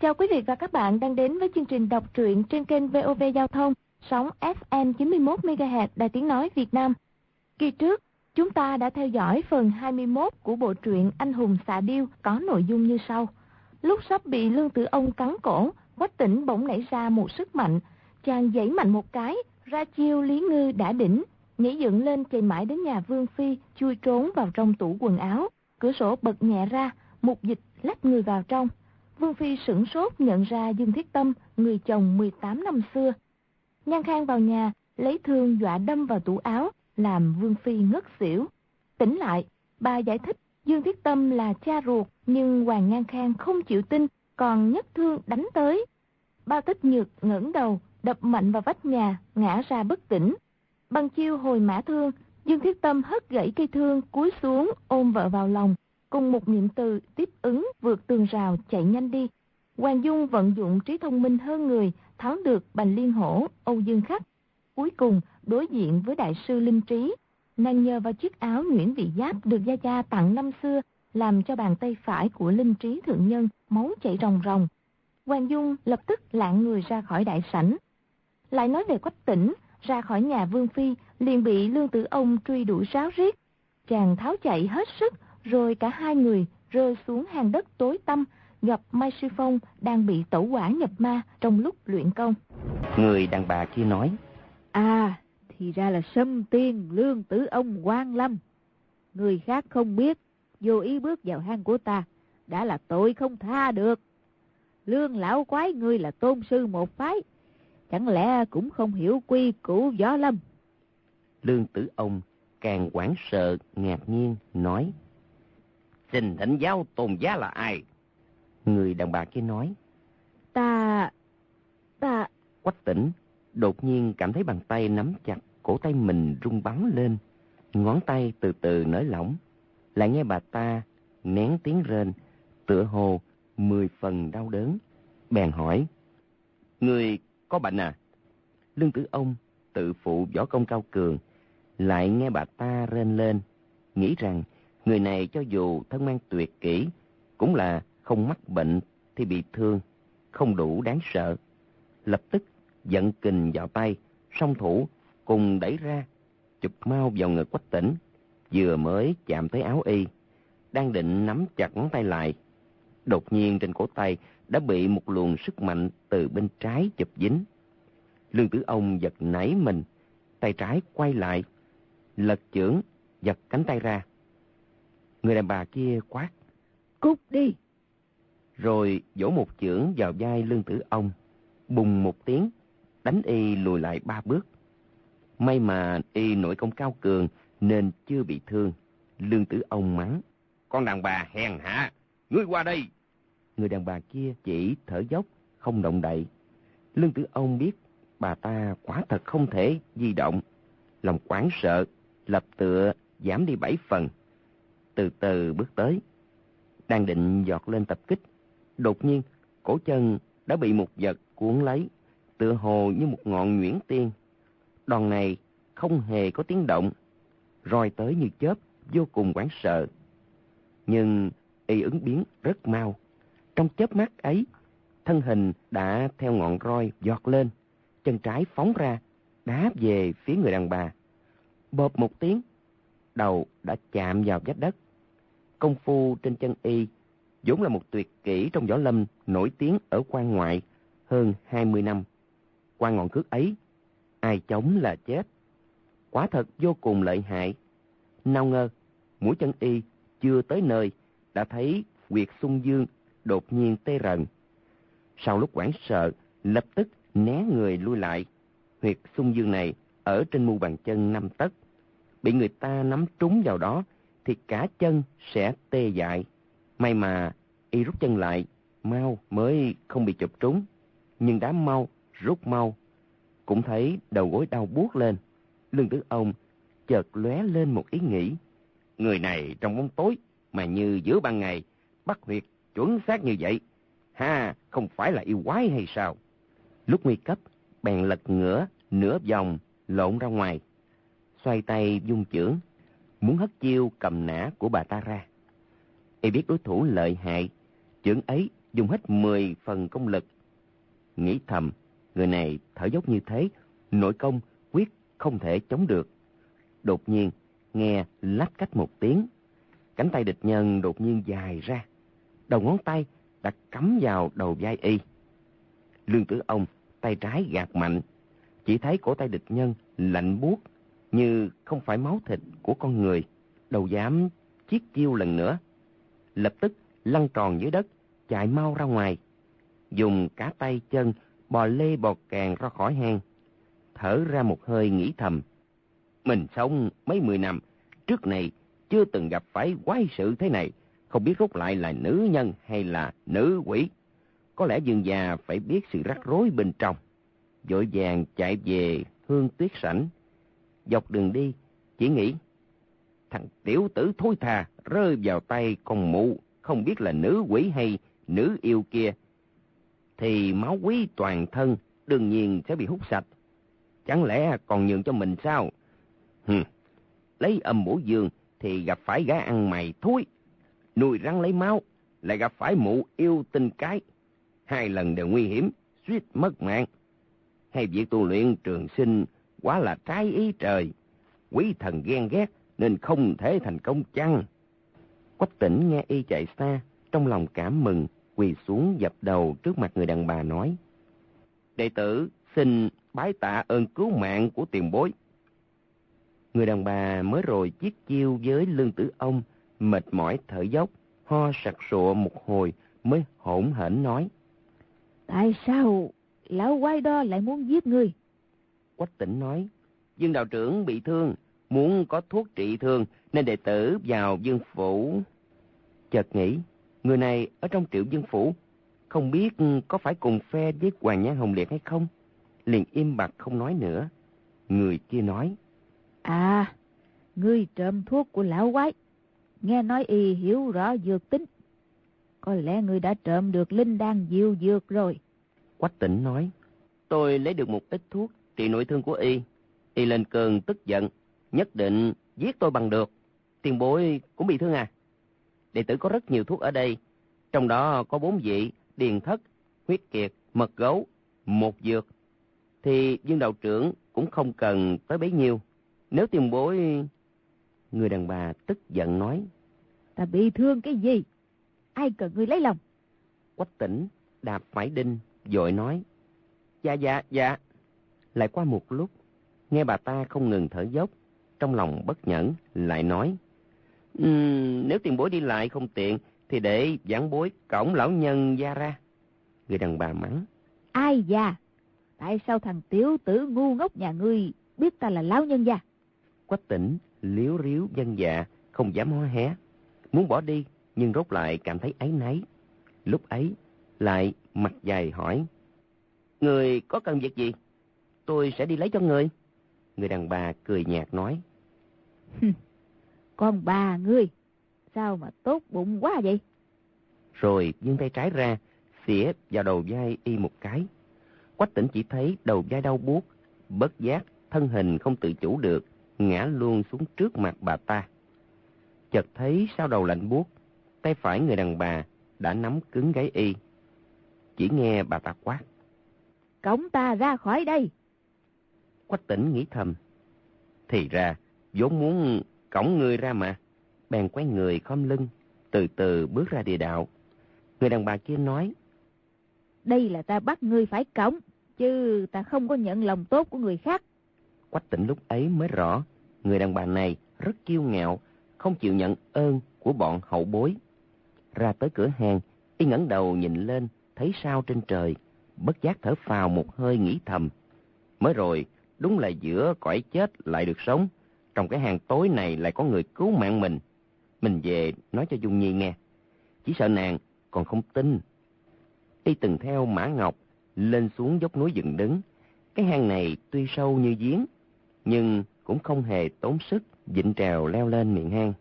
Chào quý vị và các bạn đang đến với chương trình đọc truyện trên kênh VOV Giao thông, sóng FM 91 MHz Đài Tiếng nói Việt Nam. Kỳ trước, chúng ta đã theo dõi phần 21 của bộ truyện Anh hùng xạ điêu có nội dung như sau. Lúc sắp bị Lương Tử Ông cắn cổ, Quách Tĩnh bỗng nảy ra một sức mạnh, chàng giãy mạnh một cái, ra chiêu Lý Ngư đã đỉnh, nhảy dựng lên chạy mãi đến nhà Vương Phi, chui trốn vào trong tủ quần áo. Cửa sổ bật nhẹ ra, Mục Dịch lách người vào trong. Vương Phi sửng sốt nhận ra Dương Thiết Tâm, người chồng 18 năm xưa. Nhan Khang vào nhà, lấy thương dọa đâm vào tủ áo, làm Vương Phi ngất xỉu. Tỉnh lại, bà giải thích Dương Thiết Tâm là cha ruột, nhưng Hoàng Nhan Khang không chịu tin, còn nhất thương đánh tới. Bao Tích Nhược ngẩng đầu, đập mạnh vào vách nhà, ngã ra bất tỉnh. Bằng chiêu hồi mã thương, Dương Thiết Tâm hất gãy cây thương, cúi xuống ôm vợ vào lòng, cùng một niệm từ tiếp ứng vượt tường rào chạy nhanh đi. Hoàng Dung vận dụng trí thông minh hơn người, thắng được Bành Liên Hổ, Âu Dương Khắc. Cuối cùng đối diện với đại sư Linh Trí, nàng nhờ vào chiếc áo nhuyễn vị giáp được gia gia tặng năm xưa, làm cho bàn tay phải của Linh Trí thượng nhân máu chảy ròng ròng. Hoàng Dung lập tức lạng người ra khỏi đại sảnh. Lại nói về Quách Tĩnh, ra khỏi nhà Vương Phi liền bị Lương Tử Ông truy đuổi ráo riết. Chàng tháo chạy hết sức, rồi cả hai người rơi xuống hang đất tối tăm, gặp Mai Sư Phong đang bị tẩu hỏa nhập ma trong lúc luyện công. Người đàn bà kia nói: À, thì ra là Sâm Tiên Lương Tử Ông Quan Lâm. Người khác không biết, vô ý bước vào hang của ta, đã là tội không tha được. Lương lão quái ngươi là tôn sư một phái, chẳng lẽ cũng không hiểu quy củ võ lâm? Lương Tử Ông càng hoảng sợ ngạc nhiên nói: Xin thỉnh giáo tôn giá là ai? Người đàn bà kia nói: Ta... Quách Tĩnh đột nhiên cảm thấy bàn tay nắm chặt cổ tay mình rung bắn lên, ngón tay từ từ nới lỏng. Lại nghe bà ta nén tiếng rên, tựa hồ 10 phần đau đớn. Bèn hỏi: Người có bệnh à? Lương Tử Ông tự phụ võ công cao cường, lại nghe bà ta rên lên, nghĩ rằng người này cho dù thân mang tuyệt kỹ, cũng là không mắc bệnh thì bị thương, không đủ đáng sợ. Lập tức giận kình vào tay, song thủ cùng đẩy ra, chụp mau vào ngực Quách Tĩnh. Vừa mới chạm tới áo y, đang định nắm chặt ngón tay lại, đột nhiên trên cổ tay đã bị một luồng sức mạnh từ bên trái chụp dính. Lương Tử Ông giật nảy mình, tay trái quay lại, lật chưởng giật cánh tay ra. Người đàn bà kia quát: Cút đi! Rồi vỗ một chưởng vào vai Lương Tử Ông, bùng một tiếng, đánh y lùi lại 3 bước. May mà y nội công cao cường nên chưa bị thương. Lương Tử Ông mắng: Con đàn bà hèn hạ, ngươi qua đây! Người đàn bà kia chỉ thở dốc, không động đậy. Lương Tử Ông biết bà ta quả thật không thể di động, lòng hoảng sợ lập tựa giảm đi 7 phần. Từ từ bước tới, đang định giọt lên tập kích, đột nhiên cổ chân đã bị một vật cuốn lấy, tựa hồ như một ngọn nhuyễn tiên. Đòn này không hề có tiếng động, roi tới như chớp, vô cùng hoảng sợ. Nhưng y ứng biến rất mau. Trong chớp mắt ấy, thân hình đã theo ngọn roi giọt lên, chân trái phóng ra, đá về phía người đàn bà. Bộp một tiếng, đầu đã chạm vào vách đất. Công phu trên chân y vốn là một tuyệt kỹ trong võ lâm nổi tiếng ở quan ngoại hơn 20 năm. Qua ngọn cước ấy, ai chống là chết. Quả thật vô cùng lợi hại. Nào ngờ, mũi chân y chưa tới nơi đã thấy huyệt xung dương đột nhiên tê rần. Sau lúc hoảng sợ, lập tức né người lui lại. Huyệt xung dương này ở trên mu bàn chân 5 tấc. Bị người ta nắm trúng vào đó thì cả chân sẽ tê dại. May mà y rút chân lại mau mới không bị chụp trúng. Nhưng đã mau, rút mau, cũng thấy đầu gối đau buốt lên. Lương Tử Ông chợt lóe lên một ý nghĩ: Người này trong bóng tối mà như giữa ban ngày, bắt huyệt chuẩn xác như vậy, ha, không phải là yêu quái hay sao? Lúc nguy cấp, bèn lật ngửa nửa vòng lộn ra ngoài, xoay tay vung chưởng, muốn hất chiêu cầm nã của bà ta ra. Y biết đối thủ lợi hại, chưởng ấy dùng hết 10 phần công lực. Nghĩ thầm, người này thở dốc như thế, nội công quyết không thể chống được. Đột nhiên, nghe lách cách một tiếng. Cánh tay địch nhân đột nhiên dài ra. Đầu ngón tay đã cắm vào đầu vai y. Lương Tử Ông tay trái gạt mạnh. Chỉ thấy cổ tay địch nhân lạnh buốt như không phải máu thịt của con người. Đâu dám chiết chiêu lần nữa. Lập tức lăn tròn dưới đất, chạy mau ra ngoài. Dùng cả tay chân bò lê bò càng ra khỏi hang. Thở ra một hơi nghĩ thầm. Mình sống mấy 10 năm, trước này chưa từng gặp phải quái sự thế này. Không biết rốt lại là nữ nhân hay là nữ quỷ. Có lẽ Dương gia phải biết sự rắc rối bên trong. Vội vàng chạy về Hương Tuyết Sảnh. Dọc đường đi, chỉ nghĩ, thằng tiểu tử thối tha rơi vào tay con mụ, không biết là nữ quỷ hay nữ yêu kia, thì máu quý toàn thân đương nhiên sẽ bị hút sạch. Chẳng lẽ còn nhường cho mình sao? Lấy âm bổ dương thì gặp phải gã ăn mày thúi, nuôi rắn lấy máu lại gặp phải mụ yêu tinh cái. 2 lần đều nguy hiểm, suýt mất mạng. Hay việc tu luyện trường sinh quá là trái ý trời. Quý thần ghen ghét nên không thể thành công chăng? Quách Tĩnh nghe y chạy xa, trong lòng cảm mừng, quỳ xuống dập đầu trước mặt người đàn bà nói: Đệ tử xin bái tạ ơn cứu mạng của tiền bối. Người đàn bà mới rồi chiết chiêu với Lương Tử Ông, mệt mỏi thở dốc, ho sặc sụa một hồi mới hỗn hển nói: Tại sao lão quái đó lại muốn giết ngươi? Quách Tĩnh nói: Dương đạo trưởng bị thương, muốn có thuốc trị thương nên đệ tử vào Dương phủ. Chợt nghĩ, người này ở trong Triệu Dương phủ, không biết có phải cùng phe với Hoàng Nhan Hồng Liệt hay không? Liền im bặt không nói nữa. Người kia nói: À, ngươi trộm thuốc của lão quái. Nghe nói y hiểu rõ dược tính. Có lẽ ngươi đã trộm được linh đan diệu dược rồi. Quách Tĩnh nói: Tôi lấy được một ít thuốc trị nội thương của y. Y lên cơn tức giận, nhất định giết tôi bằng được. Tiền bối cũng bị thương à? Đệ tử có rất nhiều thuốc ở đây. Trong đó có 4 vị: điền thất, huyết kiệt, mật gấu, một dược. Thì Dương đạo trưởng cũng không cần tới bấy nhiêu. Nếu tiền bối... Người đàn bà tức giận nói: Ta bị thương cái gì? Ai cần ngươi lấy lòng? Quách Tĩnh đạp phải đinh, vội nói: Dạ. Lại qua một lúc, nghe bà ta không ngừng thở dốc, trong lòng bất nhẫn, lại nói: Nếu tiền bối đi lại không tiện, thì để giảng bối cổng lão nhân gia ra. Người đàn bà mắng: Ai già? Tại sao thằng tiểu tử ngu ngốc nhà ngươi biết ta là lão nhân gia? Quách Tĩnh liếu riếu vâng dạ, không dám hó hé, muốn bỏ đi nhưng rốt lại cảm thấy áy náy. Lúc ấy lại mặt dày hỏi: Người có cần việc gì? Tôi sẽ đi lấy cho người. Người đàn bà cười nhạt nói: Con bà ngươi, sao mà tốt bụng quá vậy? Rồi vươn tay trái ra, xỉa vào đầu vai y một cái. Quách Tĩnh chỉ thấy đầu vai đau buốt, bất giác thân hình không tự chủ được, ngã luôn xuống trước mặt bà ta. Chợt thấy sau đầu lạnh buốt, tay phải người đàn bà đã nắm cứng gáy y. Chỉ nghe bà ta quát: Cõng ta ra khỏi đây! Quách Tĩnh nghĩ thầm, thì ra vốn muốn cõng người ra mà. Bèn quay người khom lưng, từ từ bước ra địa đạo. Người đàn bà kia nói: Đây là ta bắt ngươi phải cõng, chứ ta không có nhận lòng tốt của người khác. Quách Tĩnh lúc ấy mới rõ, người đàn bà này rất kiêu ngạo, không chịu nhận ơn của bọn hậu bối. Ra tới cửa hàng, y ngẩng đầu nhìn lên, thấy sao trên trời, bất giác thở phào một hơi nghĩ thầm: mới rồi, đúng là giữa cõi chết lại được sống, trong cái hang tối này lại có người cứu mạng mình. Mình về nói cho Dung Nhi nghe, chỉ sợ nàng còn không tin. Y từng theo Mã Ngọc lên xuống dốc núi dựng đứng. Cái hang này tuy sâu như giếng, nhưng cũng không hề tốn sức vịn trèo leo lên miệng hang.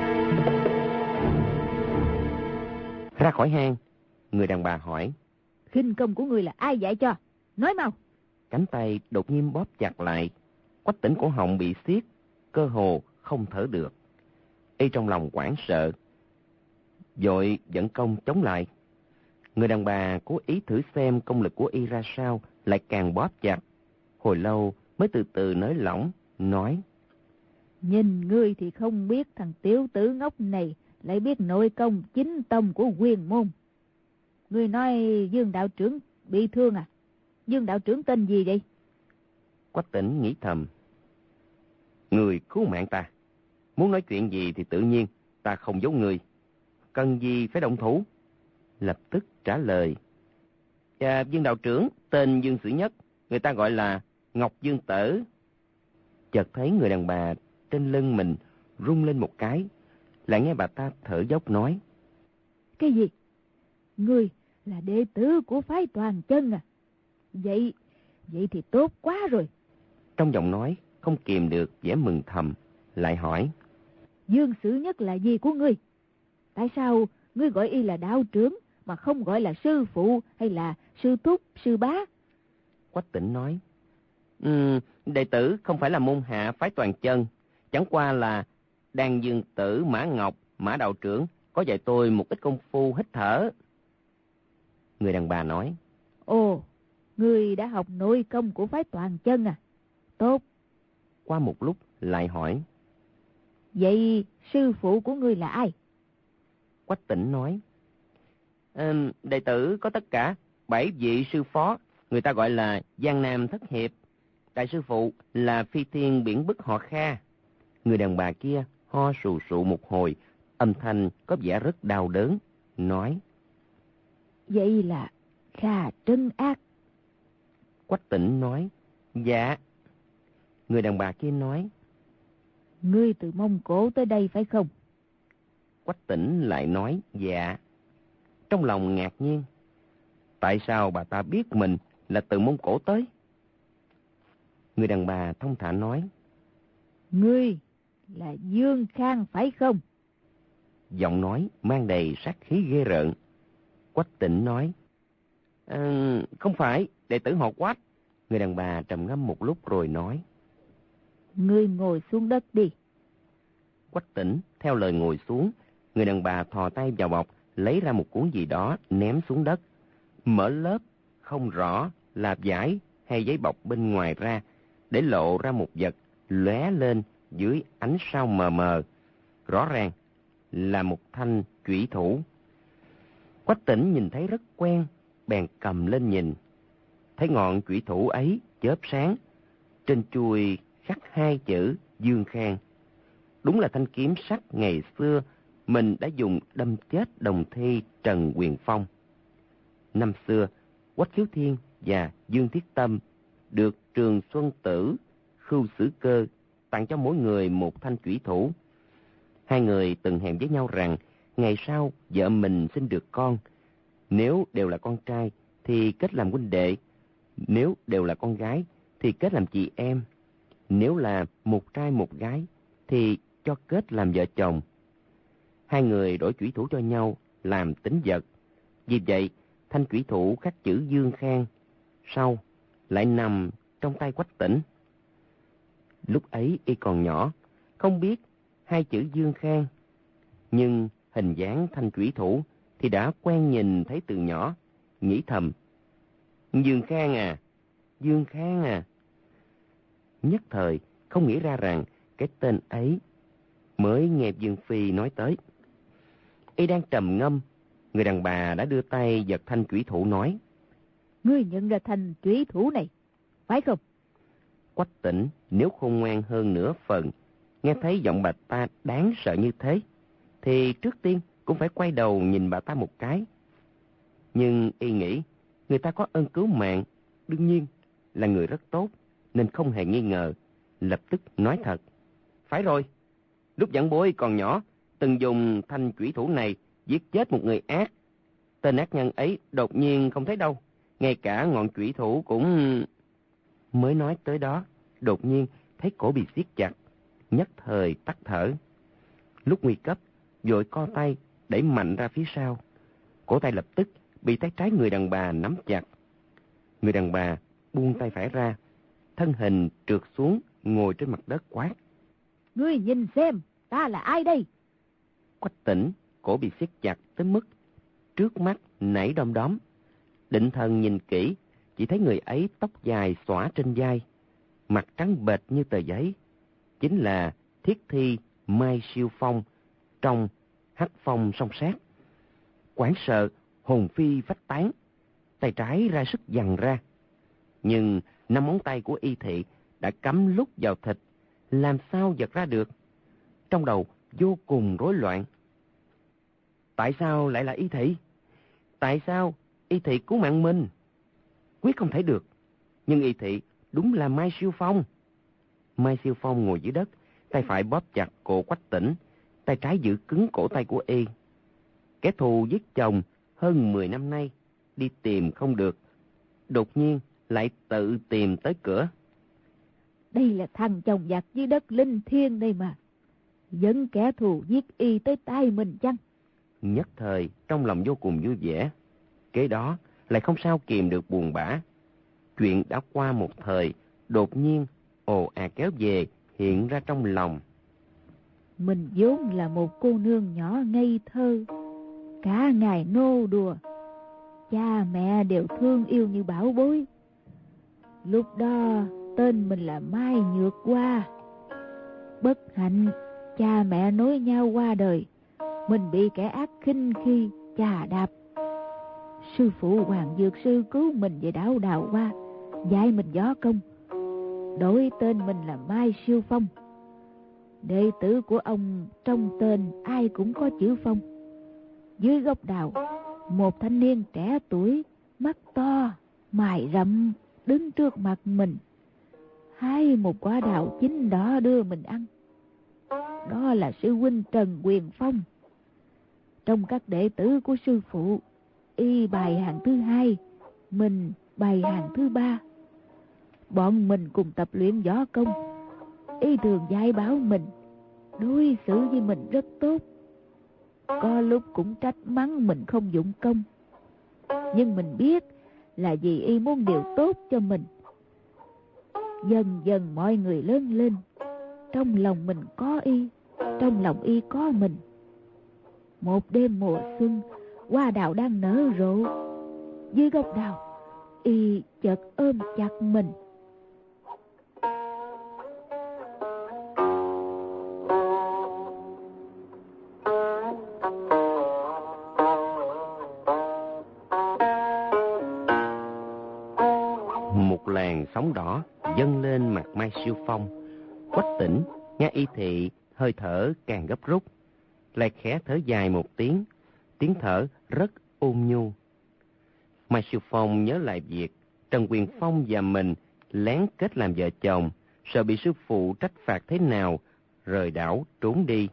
Ra khỏi hang, người đàn bà hỏi: khinh công của ngươi là ai dạy cho? Nói mau. Cánh tay đột nhiên bóp chặt lại. Quách Tĩnh cổ họng bị siết, cơ hồ không thở được. Y trong lòng hoảng sợ, vội dẫn công chống lại. Người đàn bà cố ý thử xem công lực của y ra sao, lại càng bóp chặt. Hồi lâu mới từ từ nới lỏng, nói: Nhìn ngươi thì không biết thằng tiểu tử ngốc này lại biết nội công chính tông của Huyền môn. Ngươi nói Dương đạo trưởng bị thương à? Dương đạo trưởng tên gì vậy? Quách Tĩnh nghĩ thầm: người cứu mạng ta, muốn nói chuyện gì thì tự nhiên, ta không giấu người. Cần gì phải động thủ? Lập tức trả lời: Dương đạo trưởng tên Dương Sử Nhất, người ta gọi là Ngọc Dương Tử. Chợt thấy người đàn bà trên lưng mình rung lên một cái, lại nghe bà ta thở dốc nói: Cái gì? Ngươi là đệ tử của phái Toàn Chân à? Vậy thì tốt quá rồi. Trong giọng nói không kìm được vẻ mừng thầm, lại hỏi: Dương Sử Nhất là gì của ngươi? Tại sao ngươi gọi y là đạo trưởng mà không gọi là sư phụ hay là sư thúc, sư bá? Quách Tĩnh nói: đệ tử không phải là môn hạ phái Toàn Chân, chẳng qua là Đan Dương Tử Mã Ngọc, Mã đạo trưởng có dạy tôi một ít công phu hít thở. Người đàn bà nói: Ồ, ngươi đã học nội công của phái Toàn Chân à? Tốt. Qua một lúc lại hỏi: Vậy sư phụ của ngươi là ai? Quách Tĩnh nói: đệ tử có tất cả 7 vị sư phó, người ta gọi là Giang Nam Thất Hiệp. Đại sư phụ là Phi Thiên Biển Bức họ Kha. Người đàn bà kia ho sù sụ một hồi, âm thanh có vẻ rất đau đớn, nói: Vậy là Kha Trân Ác. Quách Tĩnh nói: Dạ. Người đàn bà kia nói: Ngươi từ Mông Cổ tới đây phải không? Quách Tĩnh lại nói: Dạ. Trong lòng ngạc nhiên, tại sao bà ta biết mình là từ Mông Cổ tới? Người đàn bà thông thả nói: Ngươi là Dương Khang phải không? Giọng nói mang đầy sát khí ghê rợn. Quách Tĩnh nói: Không phải, đệ tử họ Quách. Người đàn bà trầm ngâm một lúc rồi nói: Ngươi ngồi xuống đất đi. Quách Tĩnh theo lời ngồi xuống. Người đàn bà thò tay vào bọc, lấy ra một cuốn gì đó ném xuống đất. Mở lớp không rõ là vải hay giấy bọc bên ngoài ra, để lộ ra một vật lóe lên dưới ánh sao mờ mờ. Rõ ràng là một thanh chủy thủ. Quách Tĩnh nhìn thấy rất quen, bèn cầm lên nhìn. Thấy ngọn chủy thủ ấy chớp sáng, trên chuôi khắc 2 chữ Dương Khang. Đúng là thanh kiếm sắt ngày xưa mình đã dùng đâm chết đồng thi Trần Quyền Phong. Năm xưa, Quách Khiếu Thiên và Dương Thiết Tâm được Trường Xuân Tử, Khưu Sử Cơ tặng cho mỗi người một thanh chủy thủ. Hai người từng hẹn với nhau rằng ngày sau vợ mình sinh được con, nếu đều là con trai thì kết làm huynh đệ, nếu đều là con gái thì kết làm chị em, nếu là một trai một gái thì cho kết làm vợ chồng. Hai người đổi chủy thủ cho nhau làm tín vật. Vì vậy, thanh chủy thủ khắc chữ Dương Khang sau lại nằm trong tay Quách Tĩnh. Lúc ấy y còn nhỏ, không biết 2 chữ Dương Khang, nhưng hình dáng thanh chủy thủ thì đã quen nhìn thấy từ nhỏ, nghĩ thầm: Dương Khang à, Dương Khang à. Nhất thời không nghĩ ra rằng cái tên ấy mới nghe Dương Phi nói tới. Y đang trầm ngâm, người đàn bà đã đưa tay giật thanh chủy thủ nói: Ngươi nhận ra thanh chủy thủ này, phải không? Quách Tĩnh nếu khôn ngoan hơn nửa phần, nghe thấy giọng bà ta đáng sợ như thế, thì trước tiên cũng phải quay đầu nhìn bà ta một cái. Nhưng y nghĩ người ta có ơn cứu mạng, đương nhiên là người rất tốt, nên không hề nghi ngờ, lập tức nói thật: Phải rồi, lúc vãn bối còn nhỏ, từng dùng thanh chủy thủ này giết chết một người ác. Tên ác nhân ấy đột nhiên không thấy đâu, ngay cả ngọn chủy thủ cũng... Mới nói tới đó, đột nhiên thấy cổ bị siết chặt, nhất thời tắt thở. Lúc nguy cấp, vội co tay đẩy mạnh ra phía sau, cổ tay lập tức bị tay trái người đàn bà nắm chặt. Người đàn bà buông tay phải ra, thân hình trượt xuống, ngồi trên mặt đất quát: Ngươi nhìn xem, ta là ai đây? Quách Tỉnh, cổ bị siết chặt tới mức trước mắt nảy đom đóm. Định thần nhìn kỹ, chỉ thấy người ấy tóc dài xõa trên vai, mặt trắng bệch như tờ giấy. Chính là thiết thi Mai Siêu Phong trong Hắc Phong Song Sát. Hoảng sợ, hồn phi phách tán, tay trái ra sức giằng ra. Nhưng 5 ngón tay của Y Thị đã cắm lút vào thịt, làm sao giật ra được. Trong đầu vô cùng rối loạn. Tại sao lại là Y Thị? Tại sao Y Thị cứu mạng mình? Quyết không thể được. Nhưng Y Thị đúng là Mai Siêu Phong. Mai Siêu Phong ngồi dưới đất, tay phải bóp chặt cổ Quách Tỉnh, tay trái giữ cứng cổ tay của Y. Kẻ thù giết chồng hơn 10 năm nay, đi tìm không được, đột nhiên lại tự tìm tới cửa. Đây là thằng chồng giặc dưới đất linh thiêng đây mà. Dẫn kẻ thù giết Y tới tay mình chăng? Nhất thời trong lòng vô cùng vui vẻ. Kế đó lại không sao kìm được buồn bã. Chuyện đã qua một thời, đột nhiên ồ ạt kéo về hiện ra trong lòng. Mình vốn là một cô nương nhỏ ngây thơ, cả ngày nô đùa, cha mẹ đều thương yêu như bảo bối. Lúc đó tên mình là Mai Nhược Hoa. Bất hạnh cha mẹ nối nhau qua đời, mình bị kẻ ác khinh khi chà đạp. Sư phụ Hoàng Dược Sư cứu mình về đảo Đào Hoa, dạy mình võ công, đổi tên mình là Mai Siêu Phong. Đệ tử của ông trong tên ai cũng có chữ Phong. Dưới gốc đào, một thanh niên trẻ tuổi, mắt to, mày rậm đứng trước mặt mình, hái một quả đào chín đỏ đưa mình ăn. Đó là sư huynh Trần Quyền Phong. Trong các đệ tử của sư phụ, Y bài hạng thứ 2, mình bài hạng thứ 3. Bọn mình cùng tập luyện võ công. Y thường dạy bảo mình, đối xử với mình rất tốt. Có lúc cũng trách mắng mình không dụng công, nhưng mình biết là vì Y muốn điều tốt cho mình. Dần dần mọi người lớn lên, trong lòng mình có Y, trong lòng Y có mình. Một đêm mùa xuân, hoa đào đang nở rộ. Dưới gốc đào, Y chợt ôm chặt mình. Một làn sóng đỏ dâng lên mặt Mai Siêu Phong. Quách Tỉnh nghe Y Thị hơi thở càng gấp rút, lại khẽ thở dài một tiếng, tiếng thở rất ôn nhu. Mai Siêu Phong nhớ lại việc Trần Quyền Phong và mình lén kết làm vợ chồng, sợ bị sư phụ trách phạt thế nào, rời đảo trốn đi.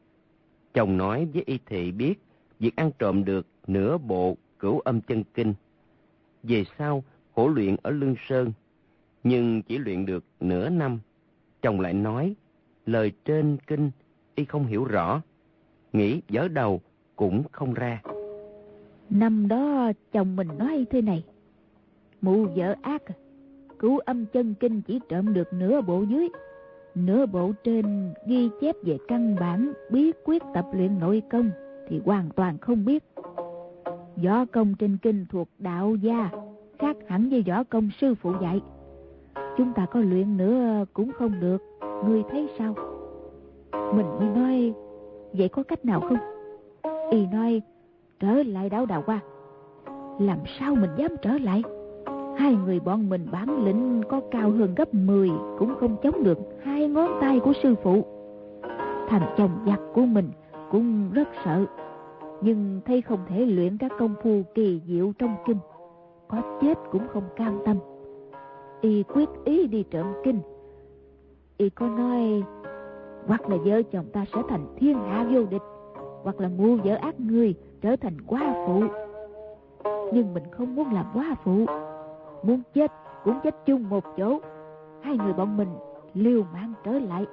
Chồng nói với Y Thị biết việc ăn trộm được nửa bộ Cửu Âm Chân Kinh. Về sau khổ luyện ở Lương Sơn, nhưng chỉ luyện được nửa năm. Chồng lại nói lời trên kinh Y không hiểu rõ, nghĩ vỡ đầu cũng không ra. Năm đó chồng mình nói thế này: mụ vợ ác, Cửu Âm Chân Kinh chỉ trộm được nửa bộ dưới, nửa bộ trên ghi chép về căn bản bí quyết tập luyện nội công thì hoàn toàn không biết. Võ công trên kinh thuộc đạo gia, khác hẳn với võ công sư phụ dạy. Chúng ta có luyện nữa cũng không được, ngươi thấy sao? Mình mới nói, vậy có cách nào không? Y nói, trở lại đảo Đào Hoa. Làm sao mình dám trở lại? Hai người bọn mình bản lĩnh có cao hơn gấp 10 cũng không chống được 2 ngón tay của sư phụ. Thành chồng giặc của mình cũng rất sợ, nhưng thấy không thể luyện các công phu kỳ diệu trong kinh, có chết cũng không cam tâm. Y quyết ý đi trộm kinh. Y có nói, hoặc là vợ chồng ta sẽ thành thiên hạ vô địch, hoặc là mưu vợ ác người trở thành quá phụ. Nhưng mình không muốn làm quá phụ, muốn chết cũng chết chung một chỗ. Hai người bọn mình liều mạng trở lại.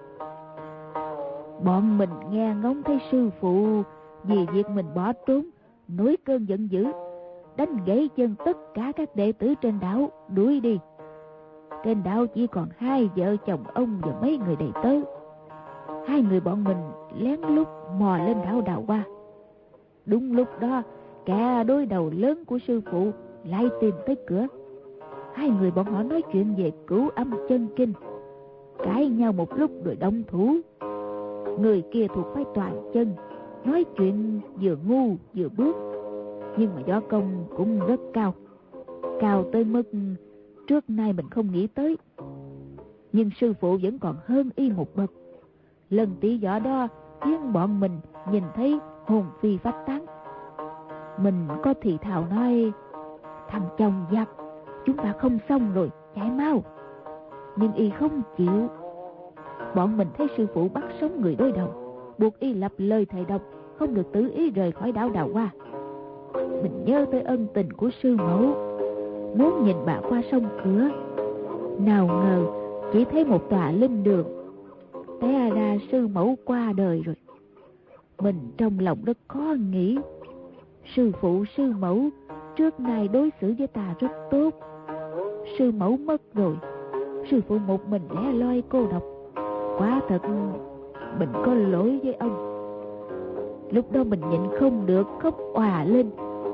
Bọn mình nghe ngóng thấy sư phụ vì việc mình bỏ trốn nổi cơn giận dữ, đánh gãy chân tất cả các đệ tử trên đảo, đuổi đi. Trên đảo chỉ còn 2 vợ chồng ông và mấy người đầy tớ. 2 người bọn mình lén lút mò lên đảo Đào Hoa. Đúng lúc đó, cả đối đầu lớn của sư phụ lại tìm tới cửa. 2 người bọn họ nói chuyện về Cửu Âm Chân Kinh, cãi nhau một lúc rồi động thủ. Người kia thuộc phái Toàn Chân, nói chuyện vừa ngu vừa bước, nhưng mà võ công cũng rất cao, cao tới mức trước nay mình không nghĩ tới. Nhưng sư phụ vẫn còn hơn y một bậc. Lần tỷ võ đó khiến bọn mình nhìn thấy hồn phi phách tán. Mình có thì thào nói: thằng chồng giặc, chúng ta không xong rồi, chạy mau. Nhưng y không chịu. Bọn mình thấy sư phụ bắt sống người đối đầu, buộc y lập lời thề độc, không được tự ý rời khỏi đảo Đào Hoa. Mình nhớ tới ân tình của sư mẫu, muốn nhìn bà qua sông cửa. Nào ngờ chỉ thấy một tòa linh đường. Té ra sư mẫu qua đời rồi. Mình trong lòng rất khó nghĩ. Sư phụ sư mẫu trước nay đối xử với ta rất tốt. Sư mẫu mất rồi, sư phụ một mình lẻ loi cô độc. Quả thật mình có lỗi với ông. Lúc đó mình nhịn không được khóc òa lên.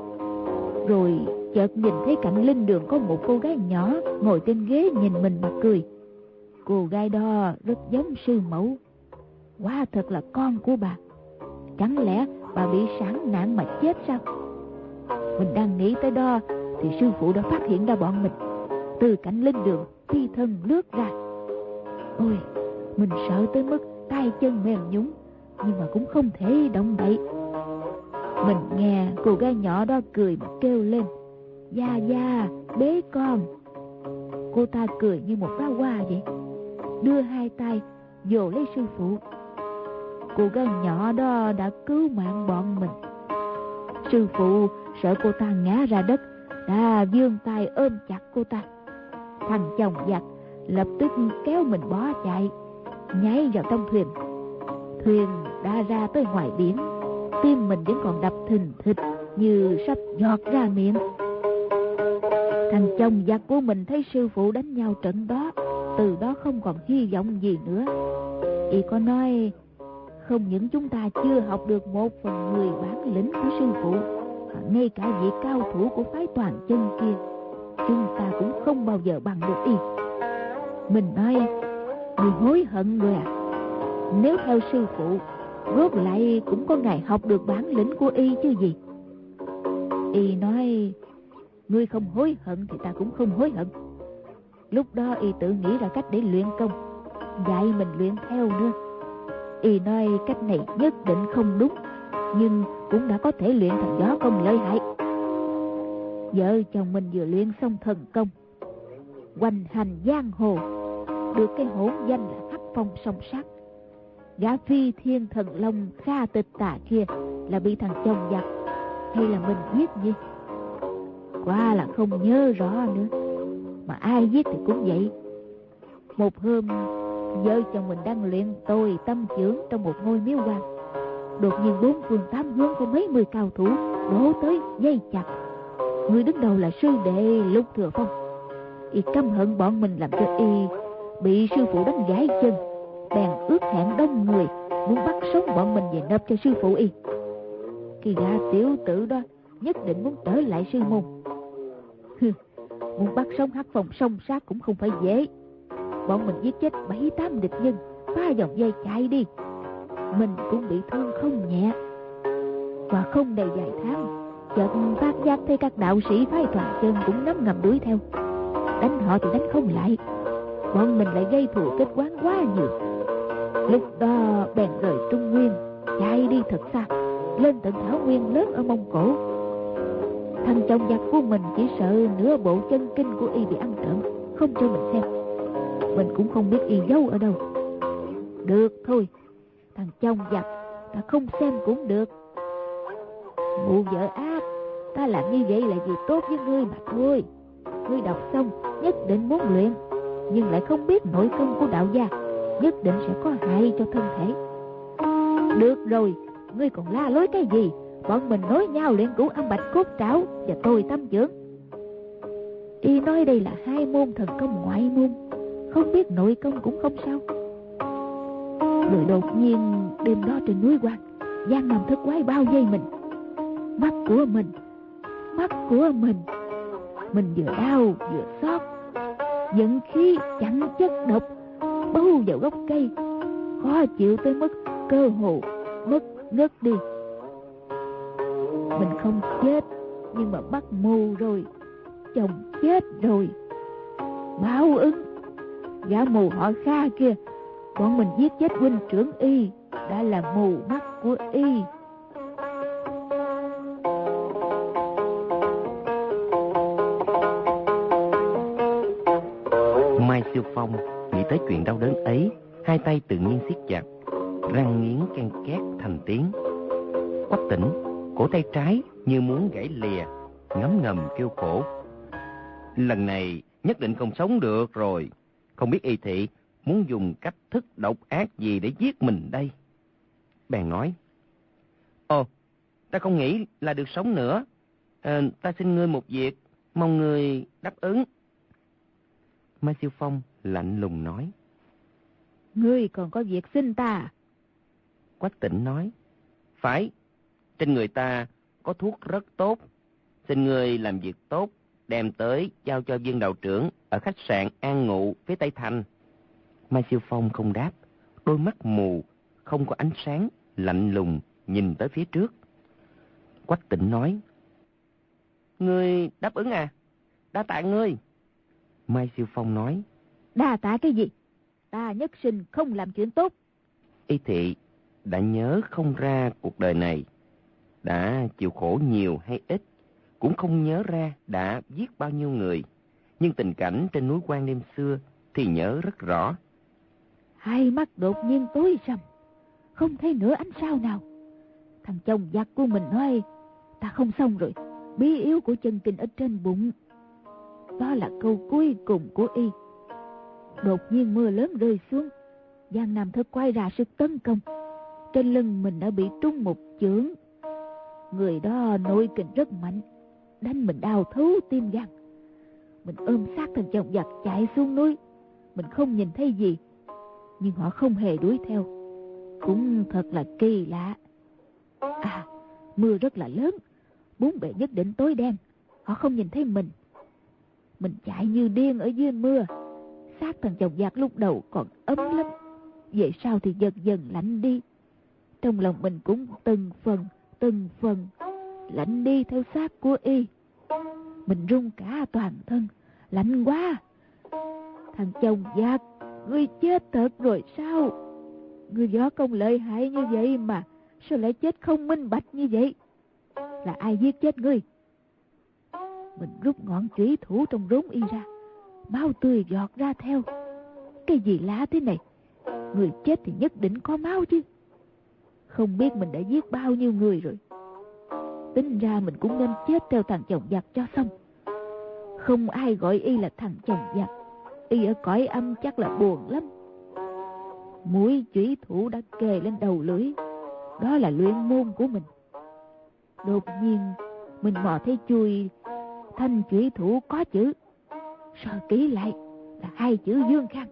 Rồi chợt nhìn thấy cạnh linh đường có một cô gái nhỏ ngồi trên ghế nhìn mình mà cười. Cô gái đó rất giống sư mẫu. Quả thật là con của bà. Chẳng lẽ bà bị sản nạn mà chết sao? Mình đang nghĩ tới đó thì sư phụ đã phát hiện ra bọn mình. Từ cạnh linh đường phi thân lướt ra. Ôi, mình sợ tới mức tay chân mềm nhũn, nhưng mà cũng không thể động đậy. Mình nghe cô gái nhỏ đó cười mà kêu lên: Gia Gia, bế con. Cô ta cười như một đóa hoa vậy, đưa 2 tay vồ lấy sư phụ. Cô gái nhỏ đó đã cứu mạng bọn mình. Sư phụ sợ cô ta ngã ra đất, đã vươn tay ôm chặt cô ta. Thằng chồng giặc lập tức kéo mình bỏ chạy, nhảy vào trong thuyền. Thuyền đã ra tới ngoài biển, tim mình vẫn còn đập thình thịch như sắp giọt ra miệng. Thằng chồng giặc của mình thấy sư phụ đánh nhau trận đó, từ đó không còn hy vọng gì nữa. Y có nói: không những chúng ta chưa học được 1/10 bản lĩnh của sư phụ, mà ngay cả vị cao thủ của phái Toàn Chân kia, chúng ta cũng không bao giờ bằng được y. Mình nói: người hối hận rồi à? Nếu theo sư phụ, rốt lại cũng có ngày học được bản lĩnh của y chứ gì. Y nói: ngươi không hối hận thì ta cũng không hối hận. Lúc đó y tự nghĩ ra cách để luyện công, dạy mình luyện theo nữa. Y nói cách này nhất định không đúng, nhưng cũng đã có thể luyện thành võ công lợi hại. Vợ chồng mình vừa luyện xong thần công, hoành hành giang hồ, được cái hỗn danh là Hắc Phong song sát. Gã Phi Thiên Thần Long Kha Tịch Tà kia là bị thằng chồng giặc hay là mình giết gì? Quả là không nhớ rõ nữa, mà ai giết thì cũng vậy. Một hôm, vợ chồng mình đang luyện tôi tâm chưởng trong một ngôi miếu quan. Đột nhiên 4 phương 8 hướng có mấy 10 cao thủ đổ tới dây chặt. Người đứng đầu là sư đệ Lục Thừa Phong. Y căm hận bọn mình làm cho y bị sư phụ đánh gãy chân, bèn ước hẹn đông người muốn bắt sống bọn mình về nộp cho sư phụ y. Khi gã tiểu tử đó nhất định muốn trở lại sư môn. Muốn bắt sống Hắc Phong song sát cũng không phải dễ. Bọn mình giết chết 7-8 địch nhân, phá vòng dây chạy đi. Mình cũng bị thương không nhẹ. Và không đầy vài tháng, chợt phát giác thấy các đạo sĩ phái Toàn Chân cũng nắm ngầm đuổi theo. Đánh họ thì đánh không lại, bọn mình lại gây thù kết oán quá nhiều. Lúc đó bèn rời Trung Nguyên, chạy đi thật xa, lên tận thảo nguyên lớn ở Mông Cổ. Thằng chồng giặc của mình chỉ sợ nửa bộ chân kinh của y bị ăn trộm, không cho mình xem. Mình cũng không biết y giấu ở đâu. Được thôi, thằng chồng giặc ta không xem cũng được. Mụ vợ ác, ta làm như vậy là vì tốt với ngươi mà thôi. Ngươi đọc xong nhất định muốn luyện, nhưng lại không biết nội công của đạo gia, nhất định sẽ có hại cho thân thể. Được rồi, ngươi còn la lối cái gì? bọn mình nói nhau luyện cửu âm bạch cốt trảo và tôi tâm dưỡng. Y nói đây là 2 môn thần công ngoại môn, không biết nội công cũng không sao. Rồi đột nhiên đêm đó trên núi Quan, Giang Nam Thất Quái bao vây mình. Mắt của mình vừa đau vừa xót, giận khí chẳng chất độc bâu vào gốc cây, khó chịu tới mức cơ hồ mất ngất đi. Mình không chết, nhưng mà bắt mù rồi, chồng chết rồi. Báo ứng, gã mù họ Kha kia, bọn mình giết chết huynh trưởng y, đã là mù mắt của y. Mai Siêu Phong nghĩ tới chuyện đau đớn ấy, hai tay tự nhiên siết chặt, răng nghiến ken két thành tiếng. Quách Tỉnh, cổ tay trái như muốn gãy lìa, ngấm ngầm kêu khổ. Lần này nhất định không sống được rồi. Không biết Y Thị muốn dùng cách thức độc ác gì để giết mình đây. Bèn nói: Ồ, ta không nghĩ là được sống nữa. Ta xin ngươi một việc, mong ngươi đáp ứng. Mai Siêu Phong lạnh lùng nói: Ngươi còn có việc xin ta? Quách Tỉnh nói: Phải, trên người ta có thuốc rất tốt. Xin ngươi làm việc tốt, đem tới giao cho viên đạo trưởng ở khách sạn An Ngụ phía Tây Thành. Mai Siêu Phong không đáp, đôi mắt mù, không có ánh sáng, lạnh lùng nhìn tới phía trước. Quách Tỉnh nói: Ngươi đáp ứng à? Đa tạ ngươi. Mai Siêu Phong nói: Đa tạ cái gì? Ta nhất sinh không làm chuyện tốt. Y Thị đã nhớ không ra cuộc đời này đã chịu khổ nhiều hay ít, cũng không nhớ ra đã giết bao nhiêu người, nhưng tình cảnh trên núi Quan đêm xưa thì nhớ rất rõ. Hai mắt đột nhiên tối sầm, không thấy nửa ánh sao nào. Thằng chồng giặc của mình nói ta không xong rồi, bí yếu của chân kinh ở trên bụng. Đó là câu cuối cùng của y. Đột nhiên mưa lớn rơi xuống, Giang Nam Thất Quái ra sức tấn công. Trên lưng mình đã bị trúng một chưởng. Người đó nội kình rất mạnh, đánh mình đau thấu tim gan. Mình ôm sát thằng chồng giặc chạy xuống núi. Mình không nhìn thấy gì, nhưng họ không hề đuổi theo. Cũng thật là kỳ lạ. À, mưa rất là lớn, bốn bề nhất định tối đen, họ không nhìn thấy mình. Mình chạy như điên ở dưới mưa. Xác thằng chồng giặc lúc đầu còn ấm lắm, về sau thì dần dần lạnh đi. Trong lòng mình cũng từng phần lạnh đi theo xác của y. Mình run cả toàn thân, lạnh quá. Thằng chồng giặc, ngươi chết thật rồi sao? Ngươi võ công lợi hại như vậy mà sao lại chết không minh bạch như vậy? Là ai giết chết ngươi? Mình rút ngọn chủy thủ trong rốn y ra, máu tươi giọt ra theo. Cái gì lạ thế này? Người chết thì nhất định có máu chứ. Không biết mình đã giết bao nhiêu người rồi. Tính ra mình cũng nên chết theo thằng chồng giặc cho xong. Không ai gọi y là thằng chồng giặc. Y ở cõi âm chắc là buồn lắm. Mũi chủy thủ đã kề lên đầu lưỡi. Đó là luyện môn của mình. Đột nhiên mình mò thấy chui thanh chủy thủ có chữ. Soi kỹ lại là 2 chữ Dương Khang.